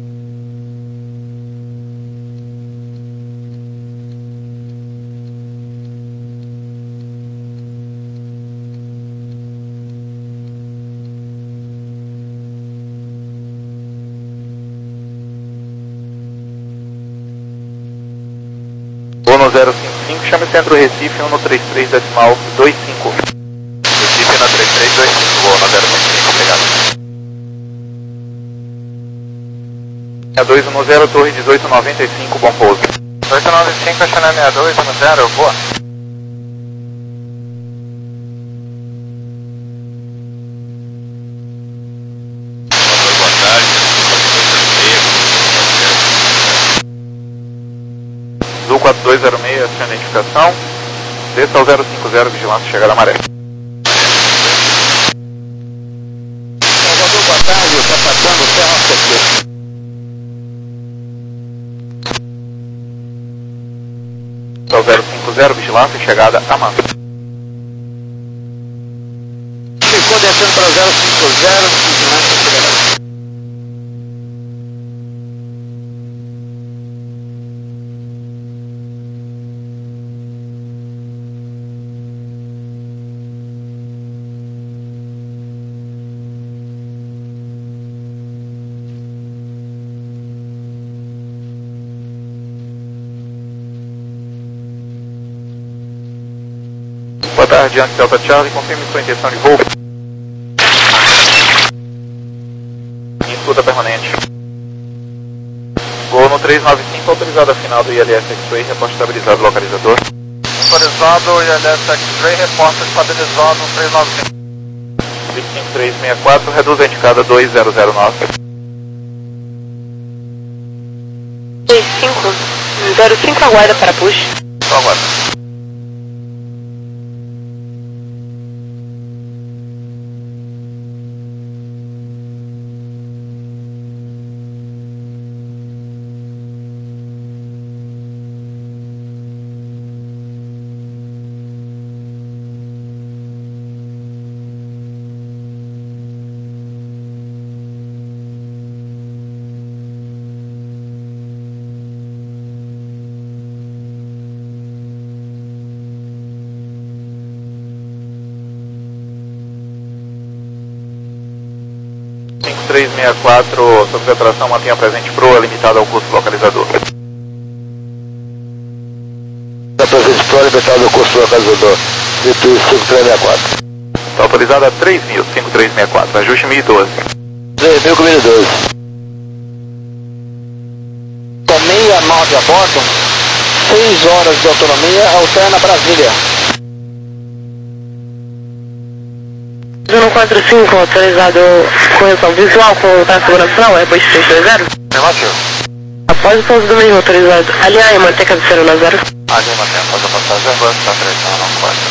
Speaker 1: Gono zero cinco cinco, chame Centro Recife, um três três decimal dois cinco.
Speaker 2: Recife na três três dois cinco, Gono zero cinco cinco, obrigado.
Speaker 1: sessenta e dois dez, torre dezoito noventa e cinco, bom pouso.
Speaker 2: dezoito noventa e cinco, China sessenta e dois dez, boa. Boa tarde.
Speaker 1: Zul quatro dois zero seis, sem identificação. Desça ao zero cinco zero, vigilância, chegada à maré.
Speaker 2: Salvador, boa tarde, está passando Serra Socorro.
Speaker 1: Ao zero cinco zero, vigilância, chegada a Mansa.
Speaker 2: Ficou descendo para o zero cinco zero, vigilância, chegada.
Speaker 1: Boa tarde, Yankee Delta Charlie, confirme sua intenção de voo. Em escuta permanente. Voo no três nove cinco, autorizado a final do I L S X-Ray, reporte estabilizado localizador.
Speaker 2: Autorizado, I L S X-Ray, reporta estabilizado três nove cinco.
Speaker 1: vinte e cinco três seis quatro, reduz a indicada dois zero zero nove.
Speaker 4: dois cinco zero cinco, aguarda para push.
Speaker 1: Só aguarda. cinco três seis quatro, sob atração, mantenha presente proa limitada ao curso localizador.
Speaker 2: Está presente proa limitada ao curso localizador. cinco três seis quatro.
Speaker 1: Está autorizada a três mil, cinco três seis quatro, ajuste mil e doze.
Speaker 2: três mil com mil e doze.
Speaker 5: Com sessenta e nove a bordo, seis horas de autonomia, alterna Brasília.
Speaker 4: zero quatro cinco, autorizado correção visual com o traço nacional, é dois três dois zero.
Speaker 2: Afirmativo.
Speaker 4: Após o pouso do mesmo, autorizado alinhar e manter cabeceira na zero.
Speaker 2: Ali mantém, após a passagem, avança, está três não quatro.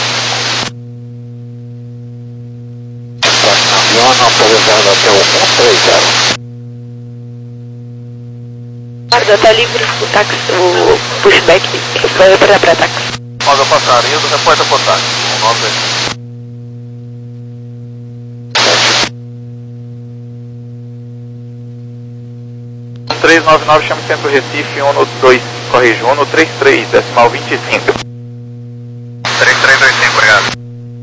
Speaker 2: Próximo avião, autorizado até o um três zero.
Speaker 4: Guarda, tá livre o táxi, o pushback, vai para para táxi.
Speaker 1: Após a passagem, indo, repórta por táxi. um nove um três nove nove, chama Centro Recife, Uno dois, corrige, Uno três três, decimal vinte e cinco. três três dois cinco, obrigado.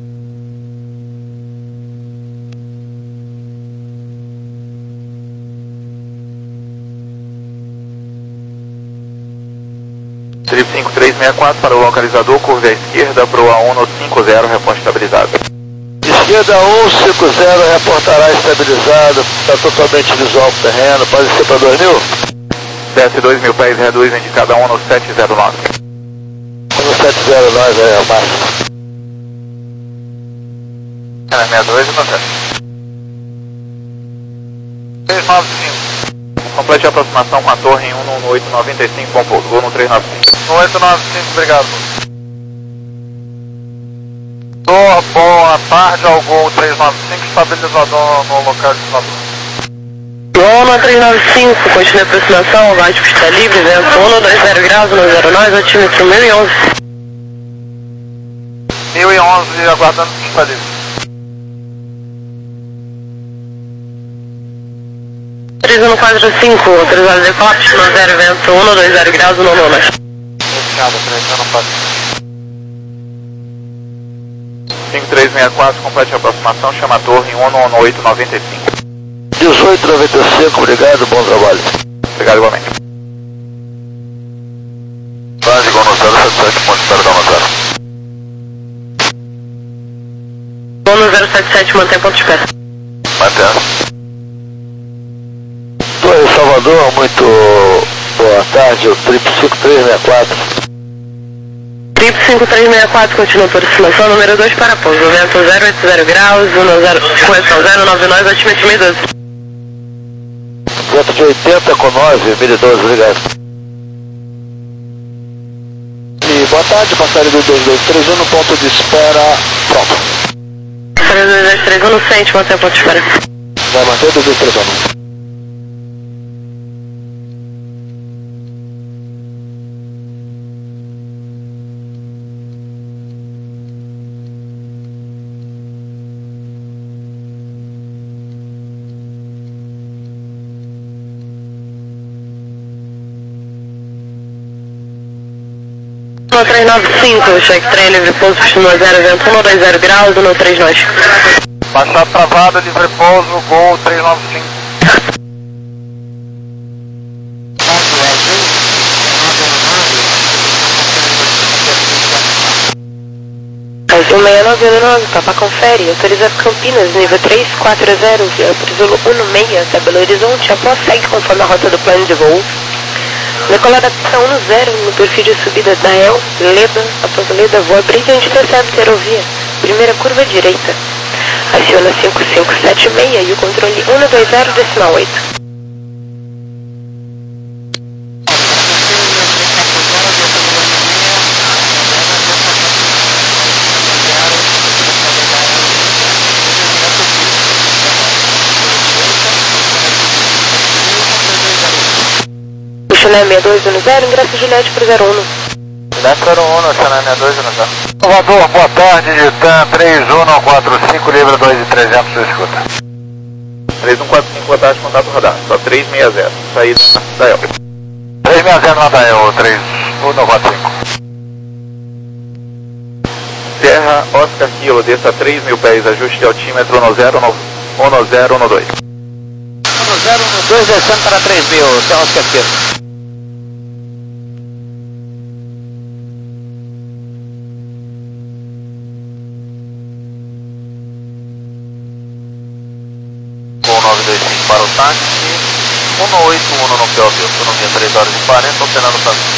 Speaker 1: Trip cinco três seis quatro para o localizador, curva à esquerda, proa Uno cinco zero, reporte estabilizado.
Speaker 2: Esquerda um cinco zero, reportará estabilizado, está totalmente visual o terreno, pode ser para dois mil?
Speaker 1: Desce dois mil pés, reduz indicada Uno sete zero nove.
Speaker 2: Uno sete zero nove é o máximo.
Speaker 1: É, sessenta e dois e processo. três nove cinco. Complete a aproximação com a torre em Uno oito nove cinco, bom pouso, Uno três nove cinco. oito nove cinco, obrigado. Torre, boa tarde ao Gol três nove cinco, estabilizador no local de estação.
Speaker 4: Uno três nove cinco, continua a aproximação, o Vasco está livre, vento Uno dois zero graus, Uno zero nove, altímetro mil e onze.
Speaker 1: mil e onze, aguardando que está livre.
Speaker 4: três um quatro cinco, autorizado decote, Uno zero, vento Uno dois zero graus, Uno nono.
Speaker 1: Fechado, três um quatro cinco três seis quatro, complete a aproximação, chama a torre em Uno oito nove cinco.
Speaker 2: dezoito noventa e cinco, obrigado, bom trabalho.
Speaker 1: Obrigado igualmente.
Speaker 2: Base Uno zero sete sete, ponto zero da zero.
Speaker 4: Uno zero sete sete, mantém ponto de pé.
Speaker 2: Mantém. Torre Salvador, muito boa tarde, o Trip cinco três seis quatro.
Speaker 4: Trip cinco três seis quatro, continua a aproximação, número dois para pouso, vento zero oito zero graus, Uno zero, correção zero nove nove, altímetro mil e doze.
Speaker 2: Vento de oitenta com nove, mil e doze, obrigado. E boa tarde, passageiro do dois dois três um no ponto de espera, pronto.
Speaker 4: Passageiro dois dois três um no centro, mantém ponto de espera.
Speaker 2: Vai manter dois dois três um.
Speaker 4: Uno três nove cinco, cheque trem, livre pouso, Uno zero, vento Uno dois zero graus, Uno três nove.
Speaker 1: Baixar travada, livre pouso, Gol três nove cinco.
Speaker 4: Azul seis nove nove, Papa confere, autorizado Campinas, nível três quatro zero, autorizou um seis, até Belo Horizonte, após segue conforme a rota do plano de voo. Decolada pista um zero no perfil de subida da E L, Leda, após Leda, voa Brilhante, interceptor, ferrovia, primeira curva direita. Aciona cinco cinco sete seis e o controle um dois zero decimal oito. Chanel seis dois um zero, ingresso Juliette para zero um.
Speaker 3: Juliette zero um, Chanel seis dois um zero.
Speaker 2: Salvador, boa tarde, Ditan três um quatro cinco, livre dois e trezentos, você escuta.
Speaker 1: três um quatro cinco, boa tarde, contato radar, só três seis zero, saída da El.
Speaker 2: três seis zero na Dael, três um quatro cinco.
Speaker 1: Terra Oscar Kilo, desça três mil pés, ajuste de altímetro no zero um zero um dois.
Speaker 3: um zero um dois, descendo para três mil, Terra Oscar Kilo.
Speaker 2: Para o táxi, um oito um no P O V, autonomia três horas e quarenta, operando o caminho.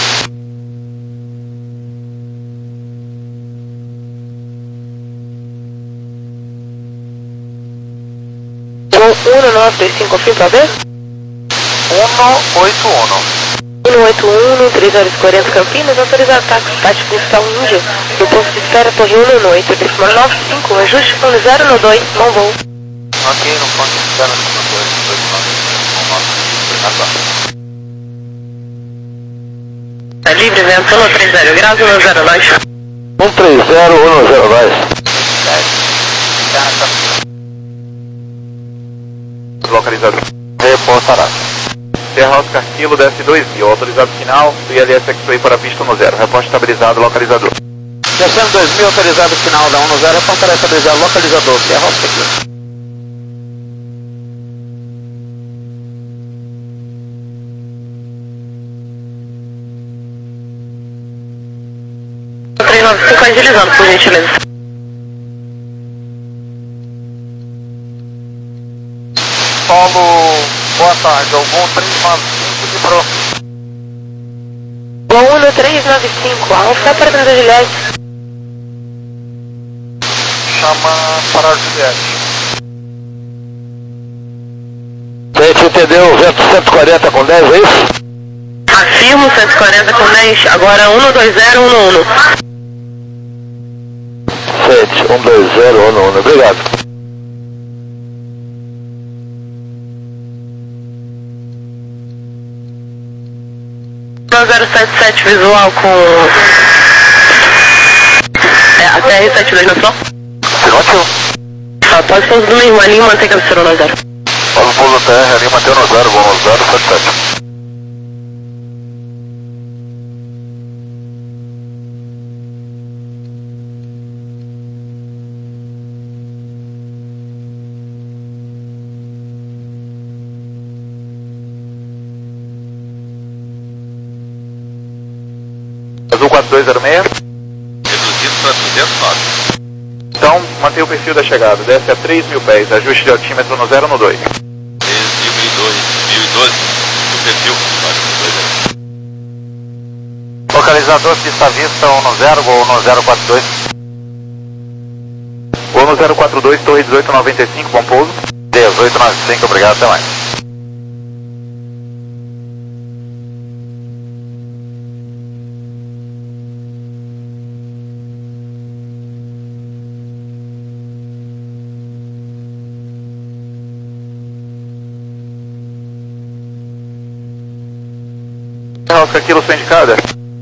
Speaker 4: um nove dois cinco, confirma para ver?
Speaker 2: um oito um.
Speaker 4: um oito um, três horas e quarenta Campinas, autorizado táxi tático Gustavo Índia, no posto de espera Torre um oito, decimal nove cinco, ajuste plano zero dois, bom voo.
Speaker 2: Ok, no ponto de espera no dois dois nove.
Speaker 4: Tá livre, vento um três zero graus, um zero dois.
Speaker 2: um três zero um zero dois.
Speaker 1: Localizado.
Speaker 2: Reportará.
Speaker 1: Terra Oscar Kilo, desce dois mil, autorizado final, do I L S X-Ray para pista no zero, reporte estabilizado, localizador.
Speaker 3: Descendo dois mil, autorizado final da um zero, reportará estabilizado, localizador, Terra Oscar Kilo.
Speaker 4: três nove cinco, agilizando, por gentileza.
Speaker 2: Paulo, boa tarde, algum três nove cinco de pro.
Speaker 4: Gol um três nove cinco, Alfa para dentro da Juliette.
Speaker 2: Chama para a Juliette. A gente entendeu, vento cento e quarenta com dez, é isso?
Speaker 4: Afirmo cento e quarenta com dez, agora um dois zero um um.
Speaker 2: sete um dois zero um um, obrigado.
Speaker 4: zero sete sete visual com... É, a T R setenta e dois na sua?
Speaker 2: Ótimo.
Speaker 4: Ah, pode pouso do mesmo ali e mantém cabeceira no zero.
Speaker 2: Paulo pouso T R ali, mantém no zero, vou no zero sete sete.
Speaker 1: Azul quatro dois zero seis.
Speaker 2: Reduzido para duzentos e nove.
Speaker 1: Então, mantenha o perfil da chegada, desce a três mil pés, ajuste de altímetro no zero um dois.
Speaker 2: mil e doze, o perfil. Localizador pista vista um zero ou um zero quatro dois.
Speaker 1: Voo no zero quatro dois, torre dezoito noventa e cinco, bom pouso.
Speaker 2: dezoito noventa e cinco, obrigado, até mais.
Speaker 1: Oscar Kilo, sua indicada?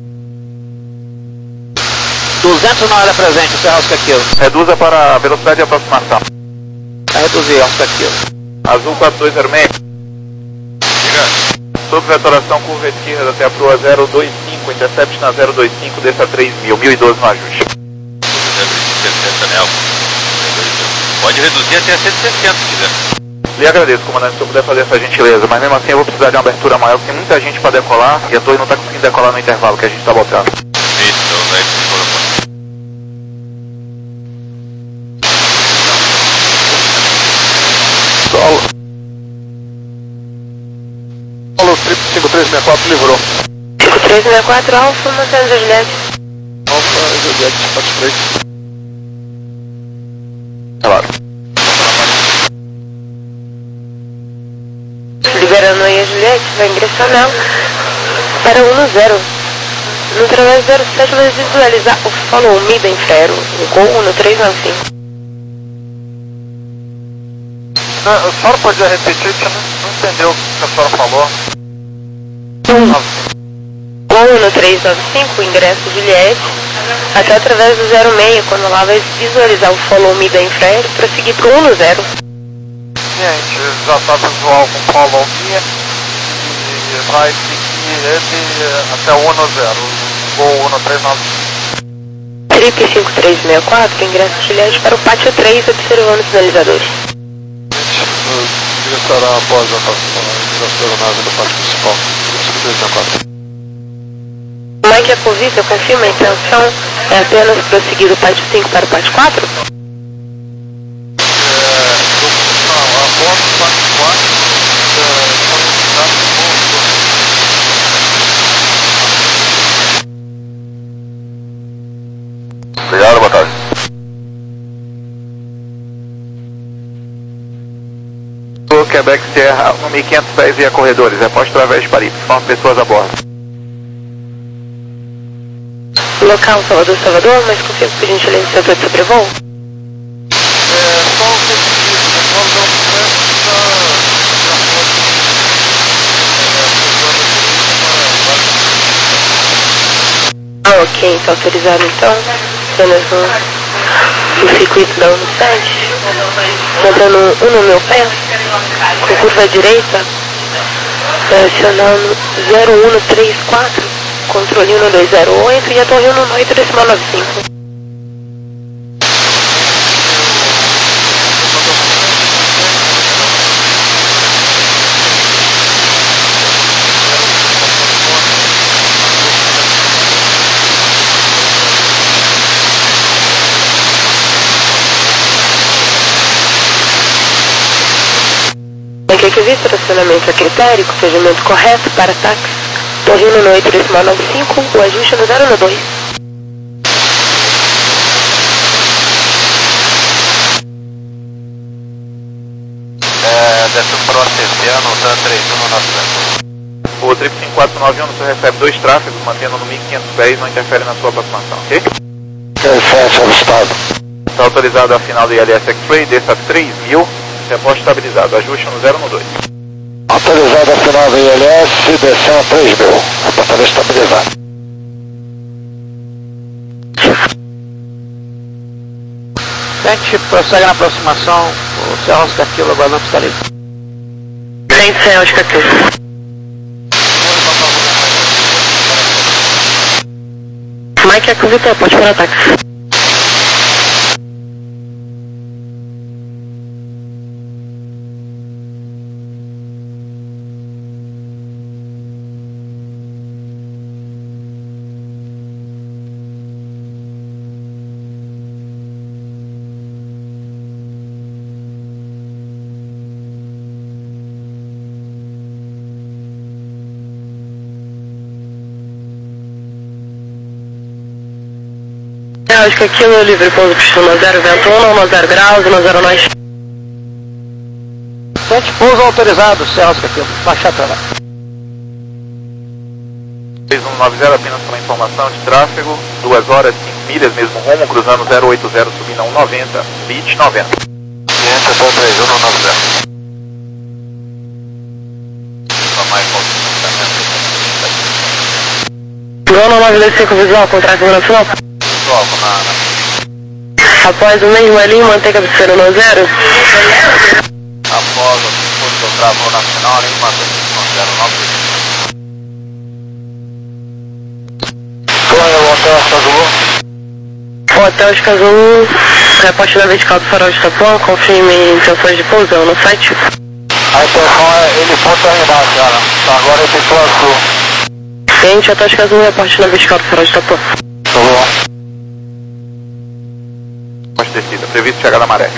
Speaker 3: duzentos na hora presente, Terra Oscar Kilo.
Speaker 1: Reduza para a velocidade de aproximação.
Speaker 3: Vai reduzir, Oscar Kilo.
Speaker 1: Azul quatro dois zero seis.
Speaker 2: Diga.
Speaker 1: Sob vetoração, curva esquerda até a proa zero dois cinco, intercept na zero dois cinco, desça a três mil, mil e doze no ajuste.
Speaker 2: Pode reduzir até cento e sessenta se quiser.
Speaker 1: Lhe agradeço, comandante, se eu puder fazer essa gentileza, mas mesmo assim eu vou precisar de uma abertura maior, porque tem muita gente para decolar e a torre não está conseguindo decolar no intervalo que a gente está botando.
Speaker 2: Isso, então vai se Solo. Solo cinco três seis quatro livrou.
Speaker 4: cinco três seis quatro, Alfa, mantendo a Juliette.
Speaker 2: Alfa, Juliette, quatro três.
Speaker 1: Claro.
Speaker 4: sete, vai ingressar nela para um no zero. No través zero sete vai visualizar o follow me bem fero, o gol no três nove cinco.
Speaker 2: Não, a senhora podia repetir, a gente não, não entendeu o que a senhora falou.
Speaker 4: Gol no três nove cinco, ingresso Juliette, até através do zero seis, quando lá vai visualizar o follow me bem fero, para seguir para um no zero.
Speaker 2: Sim, a gente já está visual com follow me e vai seguir ele até o um no zero, gol no três nove cinco.
Speaker 4: Trip cinco três seis quatro, ingresso Juliette para o pátio três, observando os sinalizadores.
Speaker 2: Ingressará após a aeronave do pátio principal, cinco três seis quatro.
Speaker 4: Mike Jacovita, eu confirmo a intenção é apenas prosseguir do pátio cinco para o pátio quatro?
Speaker 2: É, não, a bordo do pátio quatro, é, obrigado, boa tarde.
Speaker 1: Quebec Sierra um mil quinhentos pés via corredores, reposte através de Paris, informe pessoas a bordo.
Speaker 4: Local Salvador, Salvador, mas confirmo por gentileza o setor de sobrevoo?
Speaker 2: É, só o que eu preciso, depois da oferta,
Speaker 4: Ah, ok, está autorizado então. Apenas no, no circuito da um no sete. Mantendo um no meu pé, com curva direita, acionando zero um três quatro, controle um dois zero oito e a torre um oito decimal nove cinco. Aqui é que visto estacionamento a critério, procedimento correto para táxi, torre um no oito decimal nove cinco, o ajuste no zero no dois.
Speaker 2: é, descendo para o A C C no zero três um nove zero.
Speaker 1: O trip cinco quatro nove um, você recebe dois tráfegos, mantendo no mil e quinhentos pés, não interfere na sua aproximação, ok?
Speaker 2: sete, avistado.
Speaker 1: Está autorizado a final do I L S X-Ray, desça a três mil, reposte estabilizado, ajuste no zero no dois.
Speaker 2: Autorizado a final do I L S, descendo a três mil, reportagem estabilizado.
Speaker 5: Sete, prossegue na aproximação, o Serra Oscar Kilo, aguardando está livre.
Speaker 4: Frente, Serra Oscar Kilo. Mike Jacovita, pode parar táxi. Acho que aquilo é livre pouso costuma zero, vento um, no zero graus, no zero nós.
Speaker 5: Sete, pouso autorizado, Serra Oscar Kilo, baixar para lá.
Speaker 1: três um nove zero, apenas para informação de tráfego, duas horas, cinco milhas, mesmo rumo, cruzando zero oito zero, subindo a um noventa, beat noventa.
Speaker 2: Ciência até três um nove zero.
Speaker 4: Zona nove dois cinco visual, com tráfego nacional.
Speaker 2: Visual, na...
Speaker 4: Após o mesmo ali, manter cabeceira no zero.
Speaker 2: Após o discurso do tráfego nacional, ali, mantém no zero nove. Qual é o hotel Escazulu?
Speaker 4: Hotel Escazulu, reposte da vertical do farol de Tapuã, confirme intenções de pouso no site.
Speaker 2: A intenção é ele ponto arredar, cara. Tá, agora ele tem azul.
Speaker 4: Gente, Hotel Escazulu, reposte na vertical do farol de Tapuã.
Speaker 2: Tá bom.
Speaker 1: Pode descida, previsto chegar na maré.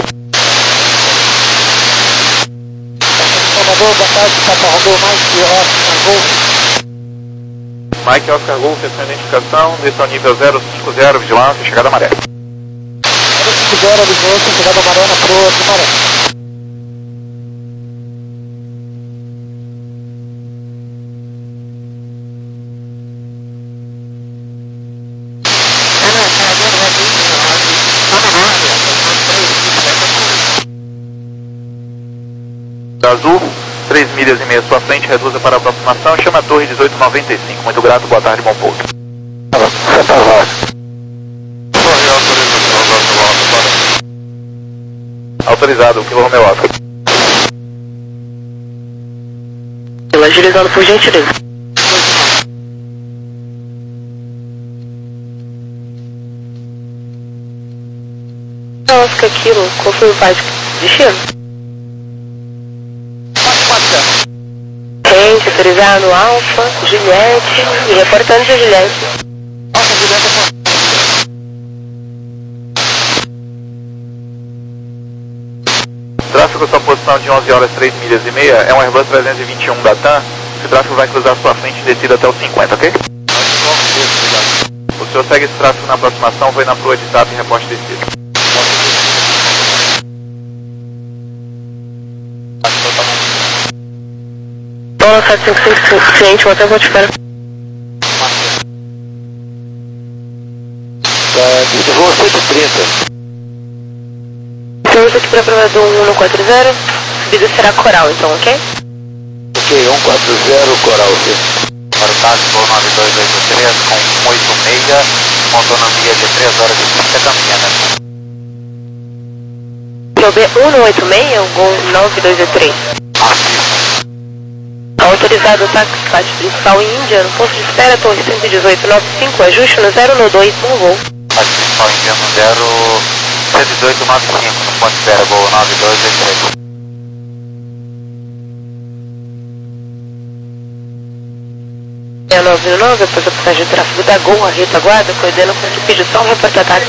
Speaker 5: Salvador, boa tarde, Papa Rodou, Mike Oscar Golf.
Speaker 1: Mike Oscar Golf, sua identificação, desça ao nível zero cinco zero, vigilância, chegada à maré.
Speaker 5: zero cinco zero, vigilância, chegada à maré na proa de maré.
Speaker 1: azul, três milhas e meia à sua frente, reduza para a aproximação, chama a torre dezoito noventa e cinco. Muito grato, boa tarde, bom pouso.
Speaker 2: Santa Rosa. Torre autorização,
Speaker 1: Autorizado, Kilo Romeo Oscar.
Speaker 4: Agilizando por gentileza. Oscar Kilo, confirmo Pai, destino. Rente, autorizado, Alfa, Juliette, e reportando de Juliette.
Speaker 5: Alfa, Juliette,
Speaker 1: Tráfego, sua posição de onze horas, três milhas e meia, é um Airbus trezentos e vinte e um da TAM. Esse tráfego vai cruzar sua frente e descida até o cinquenta, ok? O senhor segue esse tráfego na aproximação, foi na proa de TAP e reporte descida.
Speaker 4: Bola sete cinco cinco, ciente, até vou te esperar.
Speaker 2: Voo cento e trinta.
Speaker 4: Estamos aqui para prova do um um quatro zero, subida será coral, então, ok?
Speaker 2: Ok, um quatro zero, coral, ok.
Speaker 3: Para o táxi, voo nove dois oito três com um oito seis, com autonomia de três horas e trinta milhas.
Speaker 4: B um um oito seis, o Gol nove dois três. Autorizado o táxi classe principal em Índia, no ponto de espera, torre cento e dezoito noventa e cinco, ajuste no zero um dois, um voo.
Speaker 3: Táxi principal indiano zero cento e dezoito noventa e cinco, no ponto de espera, voo nove dois oito três.
Speaker 4: É a nove nove, após a passagem de tráfego da Gol, a retaguarda, coordenando com o que pediu só um reporte táxi.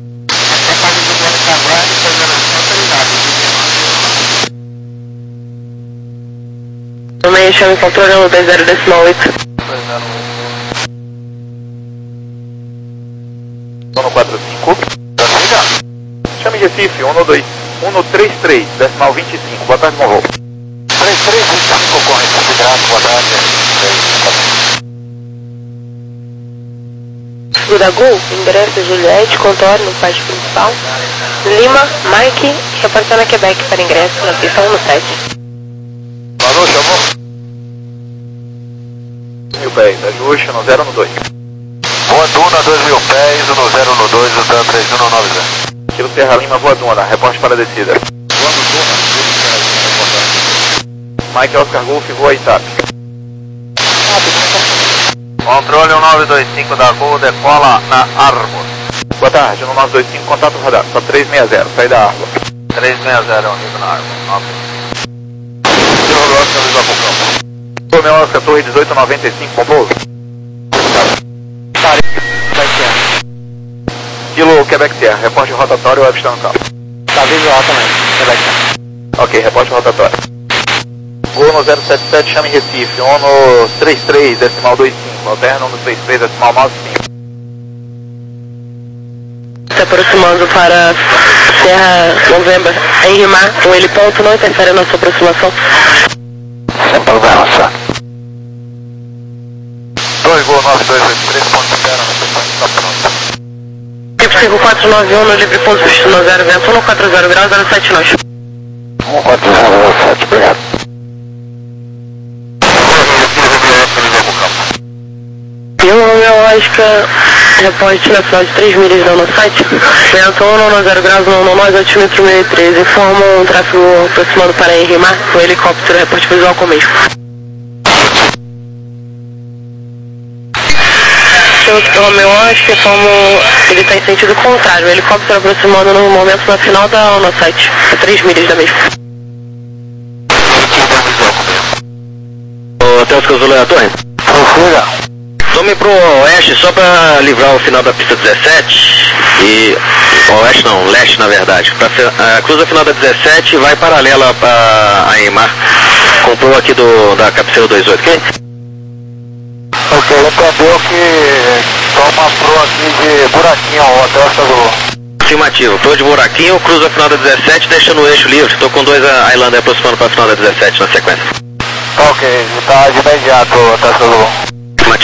Speaker 4: Também chame controle no dois zero oito.
Speaker 1: um quatro cinco. Chame Recife, um dois, um três três, decimal vinte e cinco. Boa tarde, bom voo.
Speaker 2: três três vinte e cinco com Recife, grato, boa tarde.
Speaker 4: Da Gol, endereço Juliette, contorno, parte principal. Lima, Mike, reportando a Quebec para ingresso na pista um sete.
Speaker 2: Manu, chamou?
Speaker 1: Mil pés, ajuste no zero um dois.
Speaker 2: Boa Duna, dois mil pés, no zero um dois, o TAM três um nove zero.
Speaker 1: Kilo Serra Lima, boa Duna, reporte para a descida.
Speaker 2: Boa Duna,
Speaker 1: Mike Oscar Golf, voa Itap.
Speaker 3: Controle um nove dois cinco da Gol, decola na Arbor.
Speaker 1: Boa tarde, no nove dois cinco, contato radar, só três seis zero, sai da Arbor.
Speaker 3: três seis zero, nível na Arbor.
Speaker 1: Romeo Oscar, torre dezoito noventa e cinco, com pouso. Kilo Quebec Sierra, reporte rotatório, web está no campo.
Speaker 5: Tá visual também, Quebec.
Speaker 1: Ok, reporte rotatório. Gol no zero sete sete, chame Recife, um no trinta e três, decimal vinte e cinco, alterno no trinta e três, decimal noventa e cinco.
Speaker 4: Se aproximando para Serra November, em Rimar, o heliponto não interfere na sua aproximação.
Speaker 2: Sem problema, só. dois Gol nove dois oito três, ponto zero, na questão de está pronto.
Speaker 4: Tipo cinco quatro nove um no livre ponto visto no zero vento, um quatro zero graus, zero sete nós.
Speaker 2: um quatro zero sete, obrigado.
Speaker 4: E o Romeo Oscar, reporte na final de três milhas da nosso site, vento um zero graus, um nós, altímetro mil e treze, informa um tráfego aproximando para Rimar, o helicóptero, reporte visual com o mesmo. O Romeo Oscar, como ele está em sentido contrário, o helicóptero aproximando no momento na final da nosso site, a três milhas da mesma.
Speaker 6: Hotel Escazolé da Torre?
Speaker 2: Procura.
Speaker 6: Tome pro oeste só pra livrar o final da pista dezessete e... oeste não, leste na verdade. Pra, uh, cruza a final da dezessete e vai paralela pra Aimar. Comprou aqui do, da cabeceira vinte e oito, ok?
Speaker 2: Ok, ele entendeu que toma pro aqui de buraquinho, o Hotel Escazolé.
Speaker 6: Afirmativo, pro de buraquinho, cruza a final da dezessete, deixa no eixo livre. Tô com dois Highlander aproximando pra final da dezessete na sequência.
Speaker 2: Ok, tá de imediato, Hotel Escazolé.